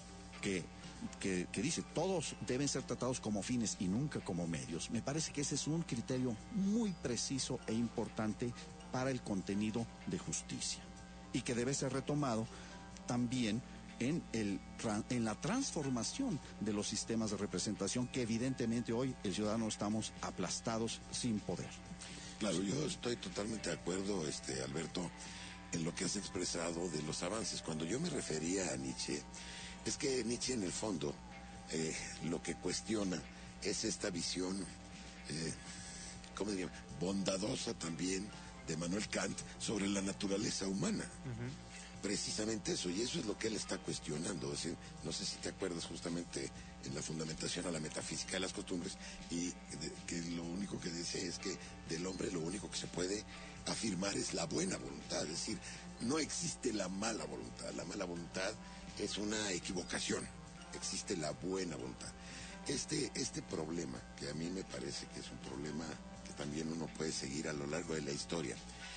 que Que, que dice, todos deben ser tratados como fines y nunca como medios. Me parece que ese es un criterio muy preciso e importante para el contenido de justicia, y que debe ser retomado también en, el, en la transformación de los sistemas de representación, que evidentemente hoy el ciudadano estamos aplastados sin poder. Claro, yo estoy totalmente de acuerdo, este, Alberto, en lo que has expresado de los avances. Cuando yo me refería a Nietzsche, es que Nietzsche en el fondo eh, lo que cuestiona es esta visión, eh, ¿cómo diría?, bondadosa también de Manuel Kant sobre la naturaleza humana. Uh-huh. Precisamente eso, y eso es lo que él está cuestionando. Es decir, no sé si te acuerdas justamente en la fundamentación a la metafísica de las costumbres, y de, que lo único que dice es que del hombre lo único que se puede afirmar es la buena voluntad. Es decir, no existe la mala voluntad. La mala voluntad es una equivocación, existe la buena voluntad. Este, este problema, que a mí me parece que es un problema que también uno puede seguir a lo largo de la historia,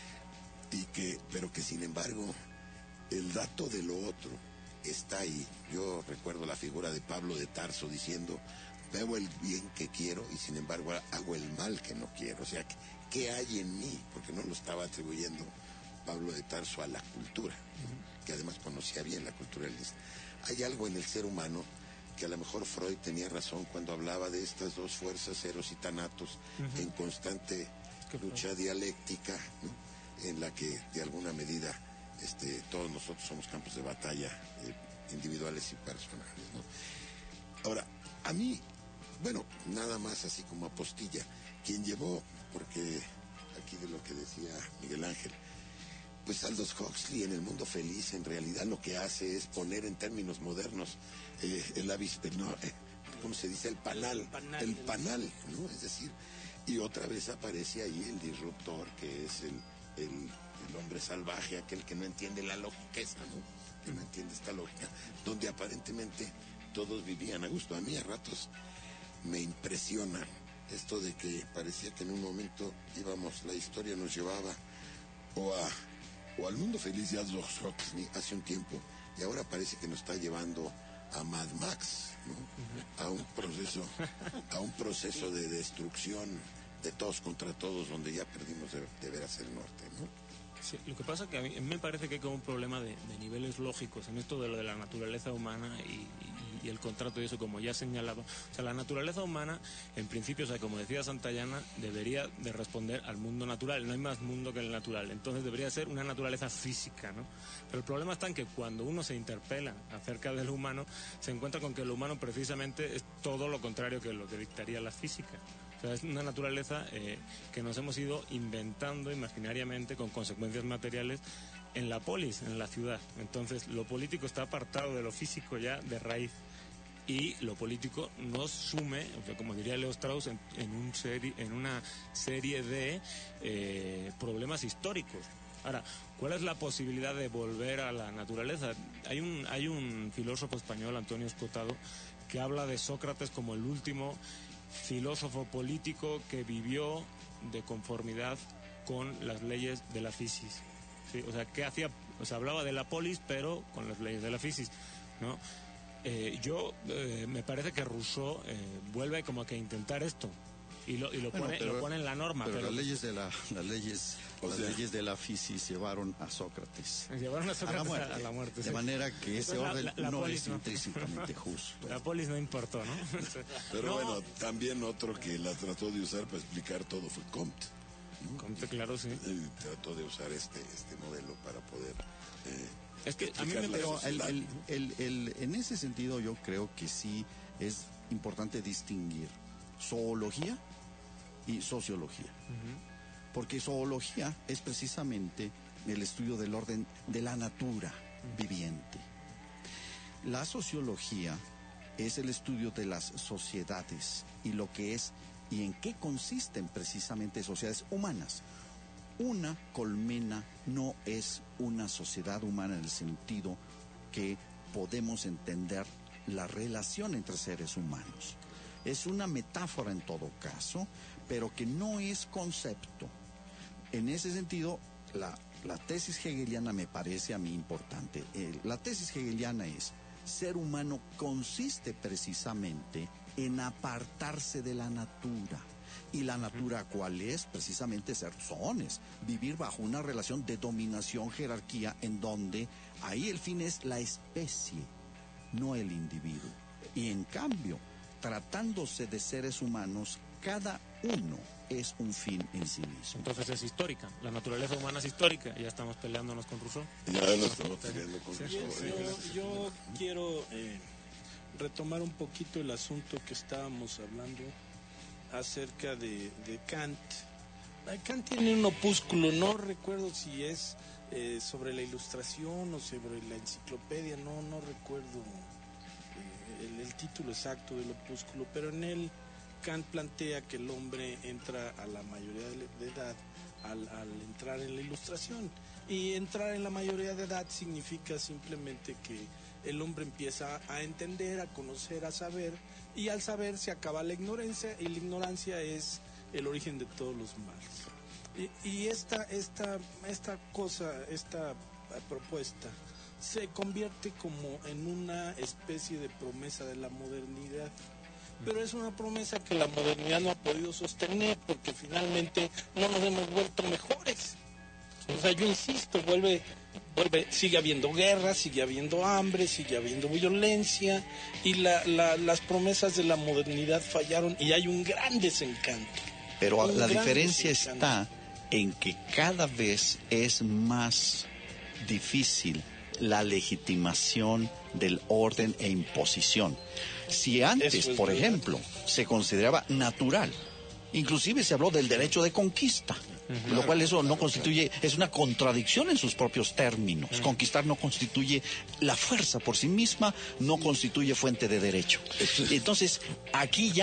y que, pero que sin embargo, el dato de lo otro está ahí. Yo recuerdo la figura de Pablo de Tarso diciendo, veo el bien que quiero y sin embargo hago el mal que no quiero. O sea, ¿qué hay en mí? Porque no lo estaba atribuyendo Pablo de Tarso a la cultura, ¿no?, que además conocía bien la cultura del Islam. Hay algo en el ser humano que a lo mejor Freud tenía razón cuando hablaba de estas dos fuerzas, eros y thanatos, uh-huh, en constante lucha dialéctica, ¿no?, en la que de alguna medida este, todos nosotros somos campos de batalla eh, individuales y personales, ¿no? Ahora, a mí, bueno, nada más así como apostilla, quien llevó, porque aquí de lo que decía Miguel Ángel, pues Aldous Huxley en El Mundo Feliz en realidad lo que hace es poner en términos modernos eh, el avispero, no, eh, ¿cómo se dice? El panal, el panal, el panal, ¿no? Es decir, Y otra vez aparece ahí el disruptor, que es el, el, el hombre salvaje, aquel que no entiende la lógica esa, ¿no? Que no entiende esta lógica, donde aparentemente todos vivían a gusto. A mí a ratos me impresiona esto de que parecía que en un momento íbamos, la historia nos llevaba o a o al mundo feliz de Aldous Huxley hace un tiempo, y ahora parece que nos está llevando a Mad Max, ¿no? Uh-huh. A un proceso, a un proceso de destrucción de todos contra todos, donde ya perdimos de, de veras el norte, ¿no? Sí, lo que pasa es que a mí, a mí me parece que hay como un problema de, de niveles lógicos en esto de lo de la naturaleza humana y, y, y el contrato y eso, como ya señalaba. O sea, la naturaleza humana, en principio, o sea, como decía Santayana, debería de responder al mundo natural. No hay más mundo que el natural. Entonces debería ser una naturaleza física, ¿no? Pero el problema está en que cuando uno se interpela acerca del humano, se encuentra con que el humano precisamente es todo lo contrario que lo que dictaría la física. O sea, es una naturaleza eh, que nos hemos ido inventando imaginariamente con consecuencias materiales en la polis, en la ciudad. Entonces, lo político está apartado de lo físico ya de raíz. Y lo político nos sume, o sea, como diría Leo Strauss, en, en, un seri, en una serie de eh, problemas históricos. Ahora, ¿cuál es la posibilidad de volver a la naturaleza? Hay un, hay un filósofo español, Antonio Escotado, que habla de Sócrates como el último filósofo político que vivió de conformidad con las leyes de la fisis, ¿sí? O sea, ¿qué hacía? O sea, hablaba de la polis, pero con las leyes de la fisis, ¿no? Eh, yo, eh, me parece que Rousseau eh, vuelve como a que intentar esto y lo, y lo, bueno, pone, pero, lo pone en la norma. Pero, pero las leyes de la, las leyes, las sea, leyes de la fisis llevaron a Sócrates. Llevaron a Sócrates a la muerte. A la muerte de sí. manera que ese la, orden la, la no polis, es ¿no? intrínsecamente justo. La polis no importó, ¿no? Pero no. bueno, también otro que la trató de usar para explicar todo fue Comte, ¿no? Comte, claro, sí. Él trató de usar este, este modelo para poder... Eh, Es que a mí me pero el, el, el, el, en ese sentido yo creo que sí es importante distinguir zoología y sociología. Uh-huh. Porque zoología es precisamente el estudio del orden de la natura uh-huh. viviente. La sociología es el estudio de las sociedades y lo que es y en qué consisten precisamente sociedades humanas. Una colmena no es una sociedad humana en el sentido que podemos entender la relación entre seres humanos. Es una metáfora en todo caso, pero que no es concepto. En ese sentido, la, la tesis hegeliana me parece a mí importante. Eh, la tesis hegeliana es, ser humano consiste precisamente en apartarse de la natura. Y la natura, ¿cuál es? Precisamente ser zones, vivir bajo una relación de dominación, jerarquía, en donde ahí el fin es la especie, no el individuo. Y en cambio, tratándose de seres humanos, cada uno es un fin en sí mismo. Entonces es histórica, la naturaleza humana es histórica, y ya estamos peleándonos con Rousseau. Ya no estamos peleando con sí, Rousseau. Sí, yo, yo quiero eh, retomar un poquito el asunto que estábamos hablando acerca de, de Kant. Kant tiene un opúsculo, no recuerdo si es eh, sobre la Ilustración o sobre la enciclopedia, no no recuerdo eh, el, el título exacto del opúsculo, pero en él Kant plantea que el hombre entra a la mayoría de, de edad al, al entrar en la Ilustración, y entrar en la mayoría de edad significa simplemente que el hombre empieza a entender, a conocer, a saber, y al saber se acaba la ignorancia, y la ignorancia es el origen de todos los males. Y, y esta, esta, esta cosa, esta propuesta, se convierte como en una especie de promesa de la modernidad. Pero es una promesa que la modernidad no ha podido sostener, porque finalmente no nos hemos vuelto mejores. O sea, yo insisto, vuelve, vuelve, sigue habiendo guerra, sigue habiendo hambre, sigue habiendo violencia, y la, la, las promesas de la modernidad fallaron, y hay un gran desencanto. Pero la diferencia está en que cada vez es más difícil la legitimación del orden e imposición. Si antes, por ejemplo, se consideraba natural, inclusive se habló del derecho de conquista, uh-huh. lo cual eso no constituye, es una contradicción en sus propios términos. Uh-huh. Conquistar no constituye, la fuerza por sí misma no constituye fuente de derecho. Entonces, aquí ya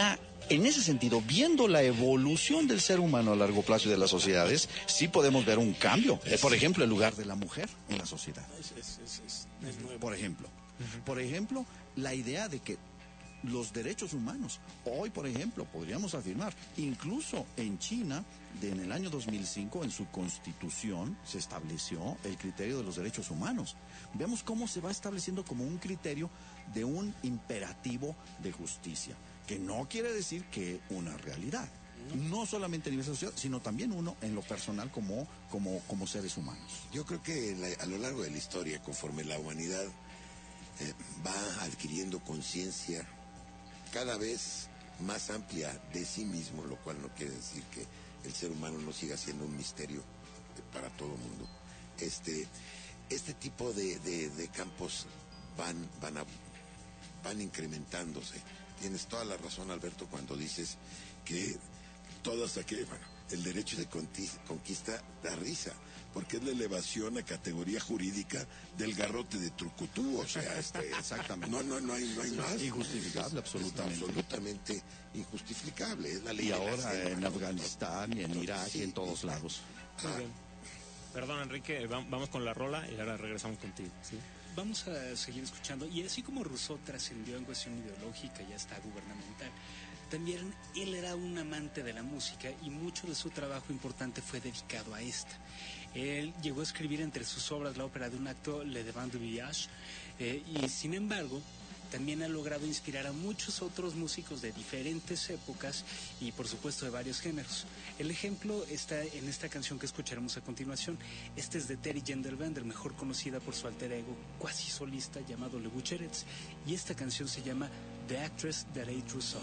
en ese sentido, viendo la evolución del ser humano a largo plazo y de las sociedades, sí podemos ver un cambio. Eh, por ejemplo, el lugar de la mujer en la sociedad. Es, es, es, es, es nuevo. Por ejemplo, uh-huh. por ejemplo, la idea de que los derechos humanos, hoy, por ejemplo, podríamos afirmar, incluso en China, de, en el año dos mil cinco, en su constitución, se estableció el criterio de los derechos humanos. Veamos cómo se va estableciendo como un criterio de un imperativo de justicia, que no quiere decir que una realidad, no solamente a nivel social, sino también uno en lo personal como, como, como seres humanos. Yo creo que la, a lo largo de la historia, conforme la humanidad eh, va adquiriendo conciencia cada vez más amplia de sí mismo, lo cual no quiere decir que el ser humano no siga siendo un misterio para todo el mundo. Este, este tipo de, de, de campos van, van, a, van incrementándose. Tienes toda la razón, Alberto, cuando dices que todas aquellas, bueno, el derecho de conquista da risa, porque es la elevación a categoría jurídica del garrote de trucutú, o sea, este, exactamente. No, no, no hay, no hay más. Injustificable, absolutamente. Absolutamente injustificable. Es la ley y de ahora la en Afganistán y en Irak sí, y en todos lados. Muy bien. Perdón, Enrique, vamos con la rola y ahora regresamos contigo, ¿sí? Vamos a seguir escuchando, y así como Rousseau trascendió en cuestión ideológica y hasta gubernamental, también él era un amante de la música y mucho de su trabajo importante fue dedicado a esta. Él llegó a escribir entre sus obras la ópera de un acto, Le Devant du Village, eh, y sin embargo también ha logrado inspirar a muchos otros músicos de diferentes épocas y por supuesto de varios géneros. El ejemplo está en esta canción que escucharemos a continuación. Esta es de Terry Gendelbender, mejor conocida por su alter ego cuasi solista llamado Le Boucherets, y esta canción se llama The Actress That Ate Rousseau.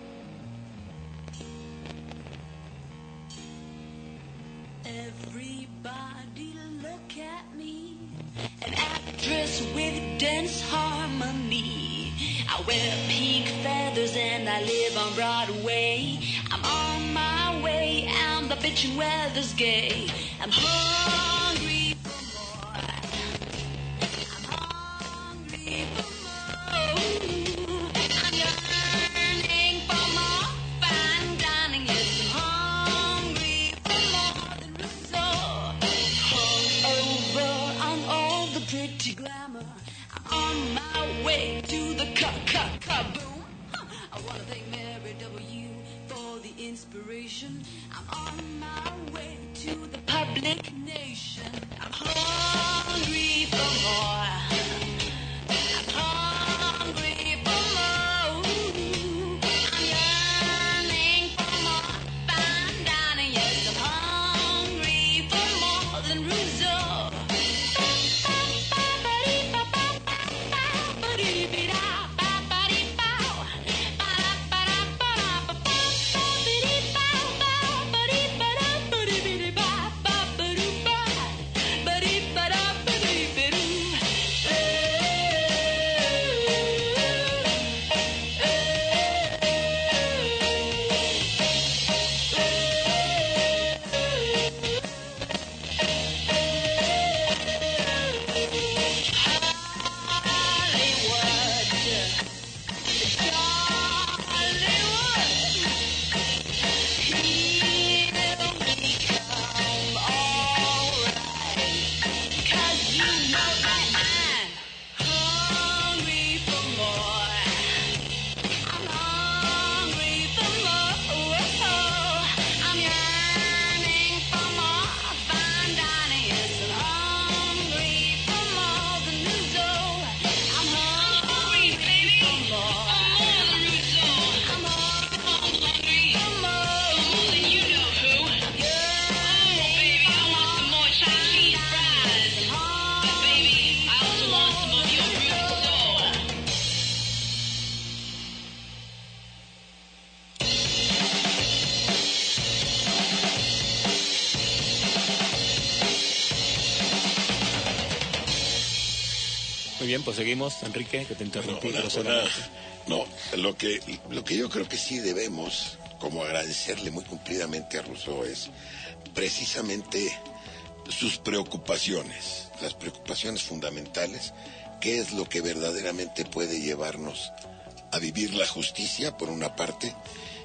Everybody look at me, an actress with dense harmony. I wear pink feathers and I live on Broadway. I'm on my way and the bitchin' weather's gay. I'm hungry for more. I'm hungry for more. I'm yearning for more fine dining. Yes, I'm hungry for more than Rousseau. Hung over on all the pretty glamour. I'm on my way to the ka-ka-ka-boom. I want to thank Mary W. for the inspiration. I'm on my way to the public nation. I'm hungry for more. I'm hungry for more. I'm yearning for more fine dining. Yes, I'm hungry for more than Rousseau. Bien, pues seguimos, Enrique, que te interrumpí. Bueno, una, una, no, lo que, lo que yo creo que sí debemos, como agradecerle muy cumplidamente a Rousseau, es precisamente sus preocupaciones, las preocupaciones fundamentales, qué es lo que verdaderamente puede llevarnos a vivir la justicia, por una parte,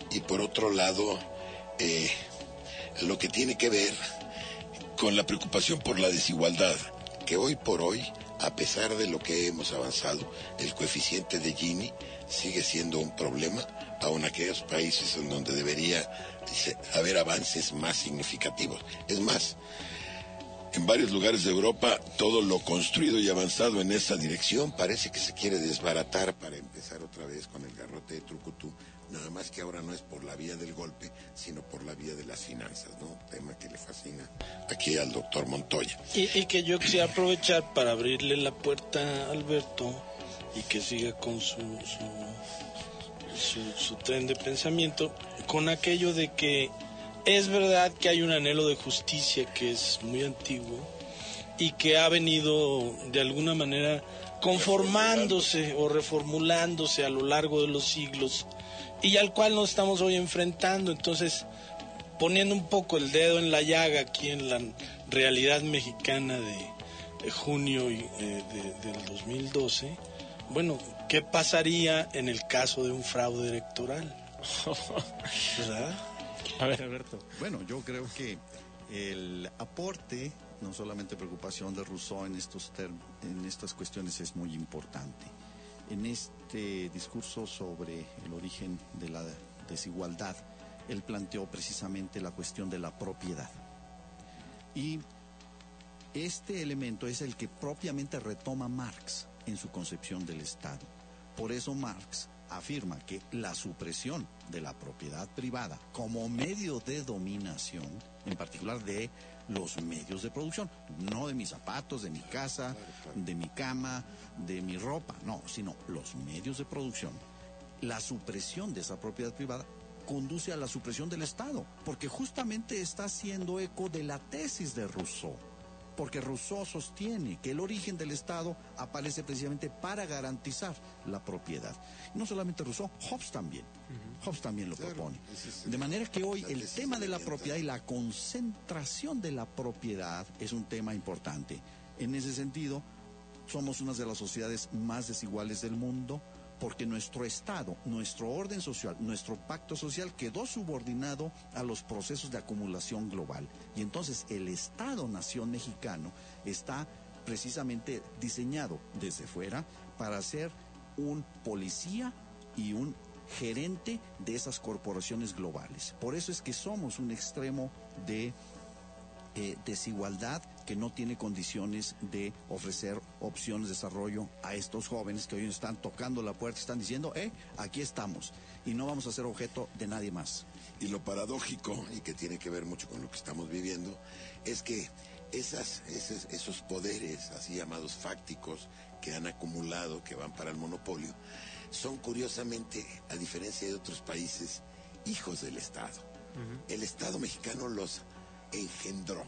y por otro lado, eh, lo que tiene que ver con la preocupación por la desigualdad, que hoy por hoy, a pesar de lo que hemos avanzado, el coeficiente de Gini sigue siendo un problema, aun en aquellos países en donde debería haber avances más significativos. Es más, en varios lugares de Europa, todo lo construido y avanzado en esa dirección parece que se quiere desbaratar para empezar otra vez con el garrote de trucutú. Nada más que ahora no es por la vía del golpe, sino por la vía de las finanzas, ¿no? Tema que le fascina aquí al doctor Montoya. Y, y que yo quisiera aprovechar para abrirle la puerta a Alberto y que siga con su, su, su, su tren de pensamiento, con aquello de que es verdad que hay un anhelo de justicia que es muy antiguo y que ha venido de alguna manera conformándose o reformulándose a lo largo de los siglos y al cual nos estamos hoy enfrentando. Entonces, poniendo un poco el dedo en la llaga aquí en la realidad mexicana de, de junio y, eh, de, del dos mil doce, bueno, ¿qué pasaría en el caso de un fraude electoral? ¿Verdad? A ver, Alberto. Bueno, yo creo que el aporte, no solamente preocupación de Rousseau en estos term- en estas cuestiones es muy importante. En este discurso sobre el origen de la desigualdad, él planteó precisamente la cuestión de la propiedad. Y este elemento es el que propiamente retoma Marx en su concepción del Estado. Por eso Marx afirma que la supresión de la propiedad privada como medio de dominación, en particular de los medios de producción, no de mis zapatos, de mi casa, de mi cama, de mi ropa, no, sino los medios de producción, la supresión de esa propiedad privada conduce a la supresión del Estado, porque justamente está haciendo eco de la tesis de Rousseau. Porque Rousseau sostiene que el origen del Estado aparece precisamente para garantizar la propiedad. Y no solamente Rousseau, Hobbes también. Uh-huh. Hobbes también lo claro, propone. Es de manera que hoy el tema de la propiedad y la concentración de la propiedad es un tema importante. En ese sentido, somos una de las sociedades más desiguales del mundo, porque nuestro Estado, nuestro orden social, nuestro pacto social quedó subordinado a los procesos de acumulación global. Y entonces el Estado-nación mexicano está precisamente diseñado desde fuera para ser un policía y un gerente de esas corporaciones globales. Por eso es que somos un extremo de eh, desigualdad que no tiene condiciones de ofrecer opciones de desarrollo a estos jóvenes que hoy están tocando la puerta, están diciendo, eh, aquí estamos, y no vamos a ser objeto de nadie más. Y lo paradójico, y que tiene que ver mucho con lo que estamos viviendo, es que esas, esos, esos poderes, así llamados fácticos, que han acumulado, que van para el monopolio, son curiosamente, a diferencia de otros países, hijos del Estado. Uh-huh. El Estado mexicano los engendró.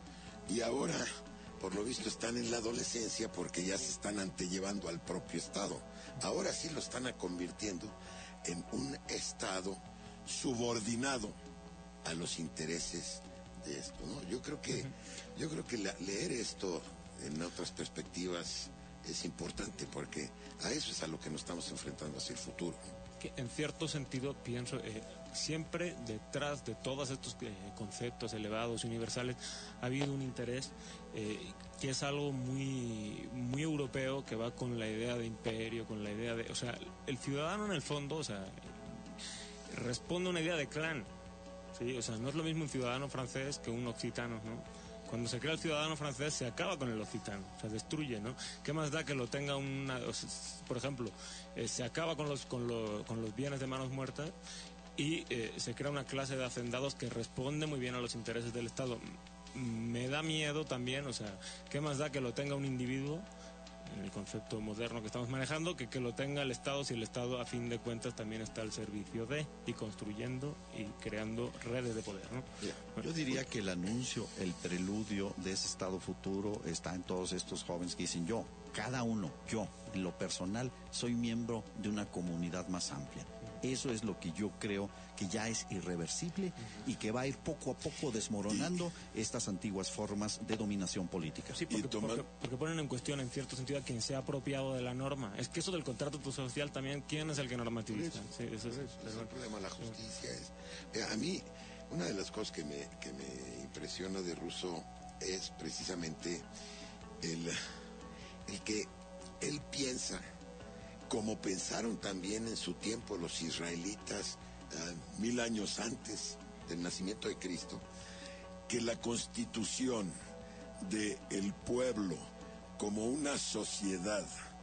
Y ahora, por lo visto, están en la adolescencia porque ya se están antellevando al propio Estado. Ahora sí lo están convirtiendo en un Estado subordinado a los intereses de esto, ¿no? Yo creo que, uh-huh. yo creo que la, leer esto en otras perspectivas es importante porque a eso es a lo que nos estamos enfrentando hacia el futuro. Que en cierto sentido pienso, eh, siempre detrás de todos estos eh, conceptos elevados, universales, ha habido un interés eh, que es algo muy muy europeo, que va con la idea de imperio, con la idea de, o sea, el ciudadano en el fondo, o sea, responde a una idea de clan, ¿sí? O sea, no es lo mismo un ciudadano francés que un occitano, ¿no? Cuando se crea el ciudadano francés se acaba con el occitano, se destruye, ¿no? ¿Qué más da que lo tenga una, o sea, por ejemplo, eh, se acaba con los con, lo, con los bienes de manos muertas y eh, se crea una clase de hacendados que responde muy bien a los intereses del Estado? Me da miedo también, o sea, ¿qué más da que lo tenga un individuo, en el concepto moderno que estamos manejando, que que lo tenga el Estado, si el Estado a fin de cuentas también está al servicio de, y construyendo y creando redes de poder, ¿no? Yeah. Yo diría que el anuncio, el preludio de ese Estado futuro está en todos estos jóvenes que dicen, yo, cada uno, yo, en lo personal, soy miembro de una comunidad más amplia. Eso es lo que yo creo que ya es irreversible y que va a ir poco a poco desmoronando estas antiguas formas de dominación política. Sí, porque, porque, porque ponen en cuestión, en cierto sentido, a quien se ha apropiado de la norma. Es que eso del contrato social también, ¿quién es el que normativiza? Sí, eso es, es, es el problema. La justicia es... Mira, a mí, una de las cosas que me, que me impresiona de Rousseau es precisamente el, el que él piensa, como pensaron también en su tiempo los israelitas, uh, mil años antes del nacimiento de Cristo, que la constitución del pueblo como una sociedad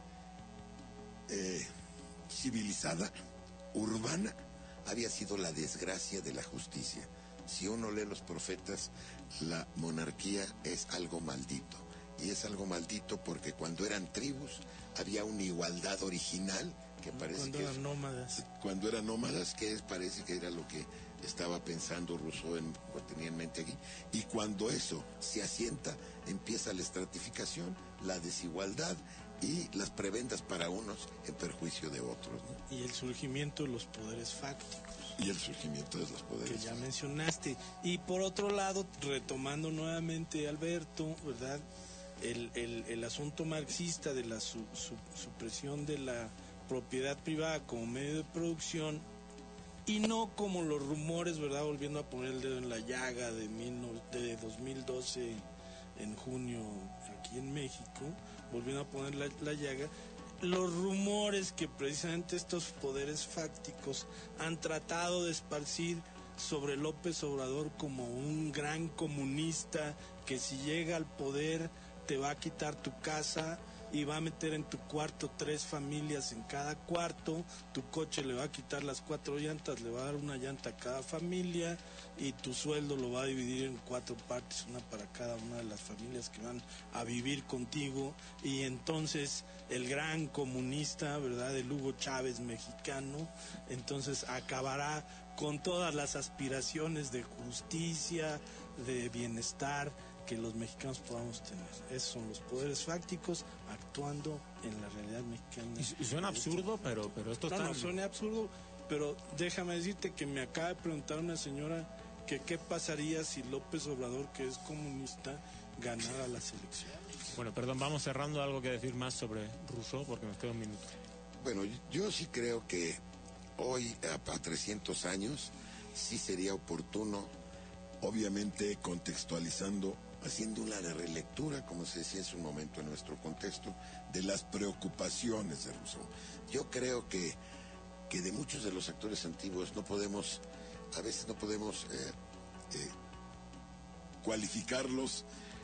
eh, civilizada, urbana, había sido la desgracia de la justicia. Si uno lee los profetas, la monarquía es algo maldito. Y es algo maldito porque cuando eran tribus había una igualdad original que parece cuando que eran es, nómadas. Cuando eran nómadas, que es, parece que era lo que estaba pensando Rousseau, en, o tenía en mente aquí. Y cuando eso se asienta, empieza la estratificación, la desigualdad y las prebendas para unos en perjuicio de otros, ¿no? Y el surgimiento de los poderes fácticos. Y el surgimiento de los poderes. Que ya mencionaste. Y por otro lado, retomando nuevamente, Alberto, ¿verdad? El, el, el asunto marxista de la su, su, supresión de la propiedad privada como medio de producción, y no como los rumores, ¿verdad? Volviendo a poner el dedo en la llaga de, mil, de dos mil doce, en junio, aquí en México, volviendo a poner la, la llaga, los rumores que precisamente estos poderes fácticos han tratado de esparcir sobre López Obrador como un gran comunista que si llega al poder te va a quitar tu casa y va a meter en tu cuarto tres familias en cada cuarto, tu coche le va a quitar las cuatro llantas, le va a dar una llanta a cada familia y tu sueldo lo va a dividir en cuatro partes, una para cada una de las familias que van a vivir contigo, y entonces el gran comunista, ¿verdad?, el Hugo Chávez mexicano, entonces acabará con todas las aspiraciones de justicia, de bienestar que los mexicanos podamos tener. Esos son los poderes fácticos actuando en la realidad mexicana. Y, y suena absurdo, pero, pero esto no, está... No, suena absurdo, pero déjame decirte que me acaba de preguntar una señora que qué pasaría si López Obrador, que es comunista, ganara las elecciones. Bueno, perdón, vamos cerrando. Algo que decir más sobre Rousseau, porque nos queda un minuto. Bueno, yo sí creo que hoy, a, a trescientos años, sí sería oportuno, obviamente contextualizando, haciendo una relectura, como se decía en su momento en nuestro contexto, de las preocupaciones de Rousseau. Yo creo que, que de muchos de los actores antiguos no podemos, a veces no podemos eh, eh, cualificarlos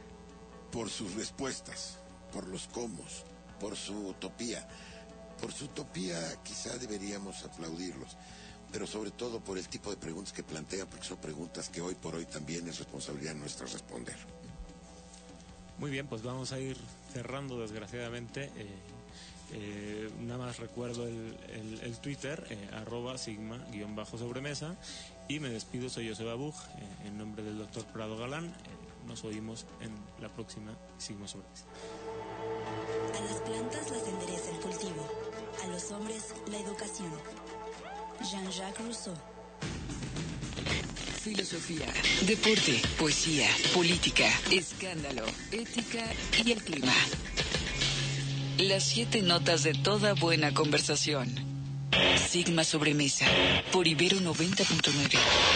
por sus respuestas, por los cómo, por su utopía. Por su utopía quizá deberíamos aplaudirlos, pero sobre todo por el tipo de preguntas que plantean, porque son preguntas que hoy por hoy también es responsabilidad nuestra responder. Muy bien, pues vamos a ir cerrando, desgraciadamente. Eh, eh, nada más recuerdo el, el, el Twitter, eh, arroba sigma guión bajo sobremesa, y me despido, soy Joseba Bug, eh, en nombre del doctor Prado Galán. Eh, nos oímos en la próxima Sigma Sobremesa. A las plantas las endereza el cultivo, a los hombres la educación. Jean-Jacques Rousseau. Filosofía, deporte, poesía, política, escándalo, ética y el clima. Las siete notas de toda buena conversación. Sigma Sobremesa, por Ibero noventa punto nueve.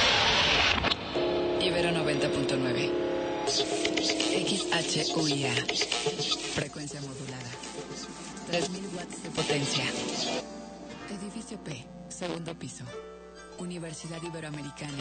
Ibero noventa punto nueve. X H U I A. Frecuencia modulada. tres mil watts de potencia. Edificio P, segundo piso. Universidad Iberoamericana.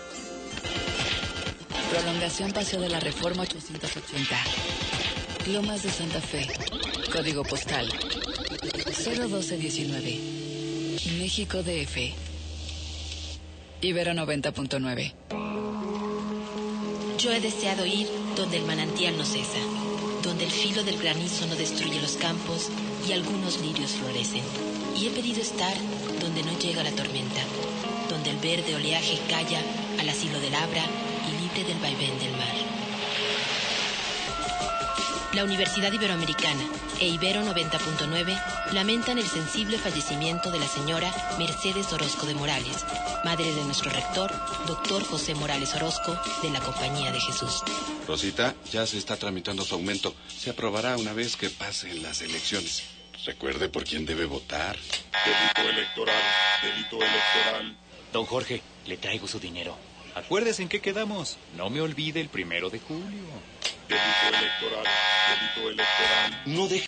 Prolongación Paseo de la Reforma ochocientos ochenta. Lomas de Santa Fe. Código postal cero doce diecinueve. México D F. Ibero noventa punto nueve. Yo he deseado ir donde el manantial no cesa, donde el filo del granizo no destruye los campos y algunos lirios florecen. Y he pedido estar donde no llega la tormenta, donde el verde oleaje calla al asilo del abra y libre del vaivén del mar. La Universidad Iberoamericana e Ibero noventa punto nueve lamentan el sensible fallecimiento de la señora Mercedes Orozco de Morales, madre de nuestro rector, doctor José Morales Orozco, de la Compañía de Jesús. Rosita, ya se está tramitando su aumento. Se aprobará una vez que pasen las elecciones. Recuerde por quién debe votar. Delito electoral, delito electoral. Don Jorge, le traigo su dinero. Acuérdese en qué quedamos. No me olvide el primero de julio. Delito electoral, delito electoral. No deje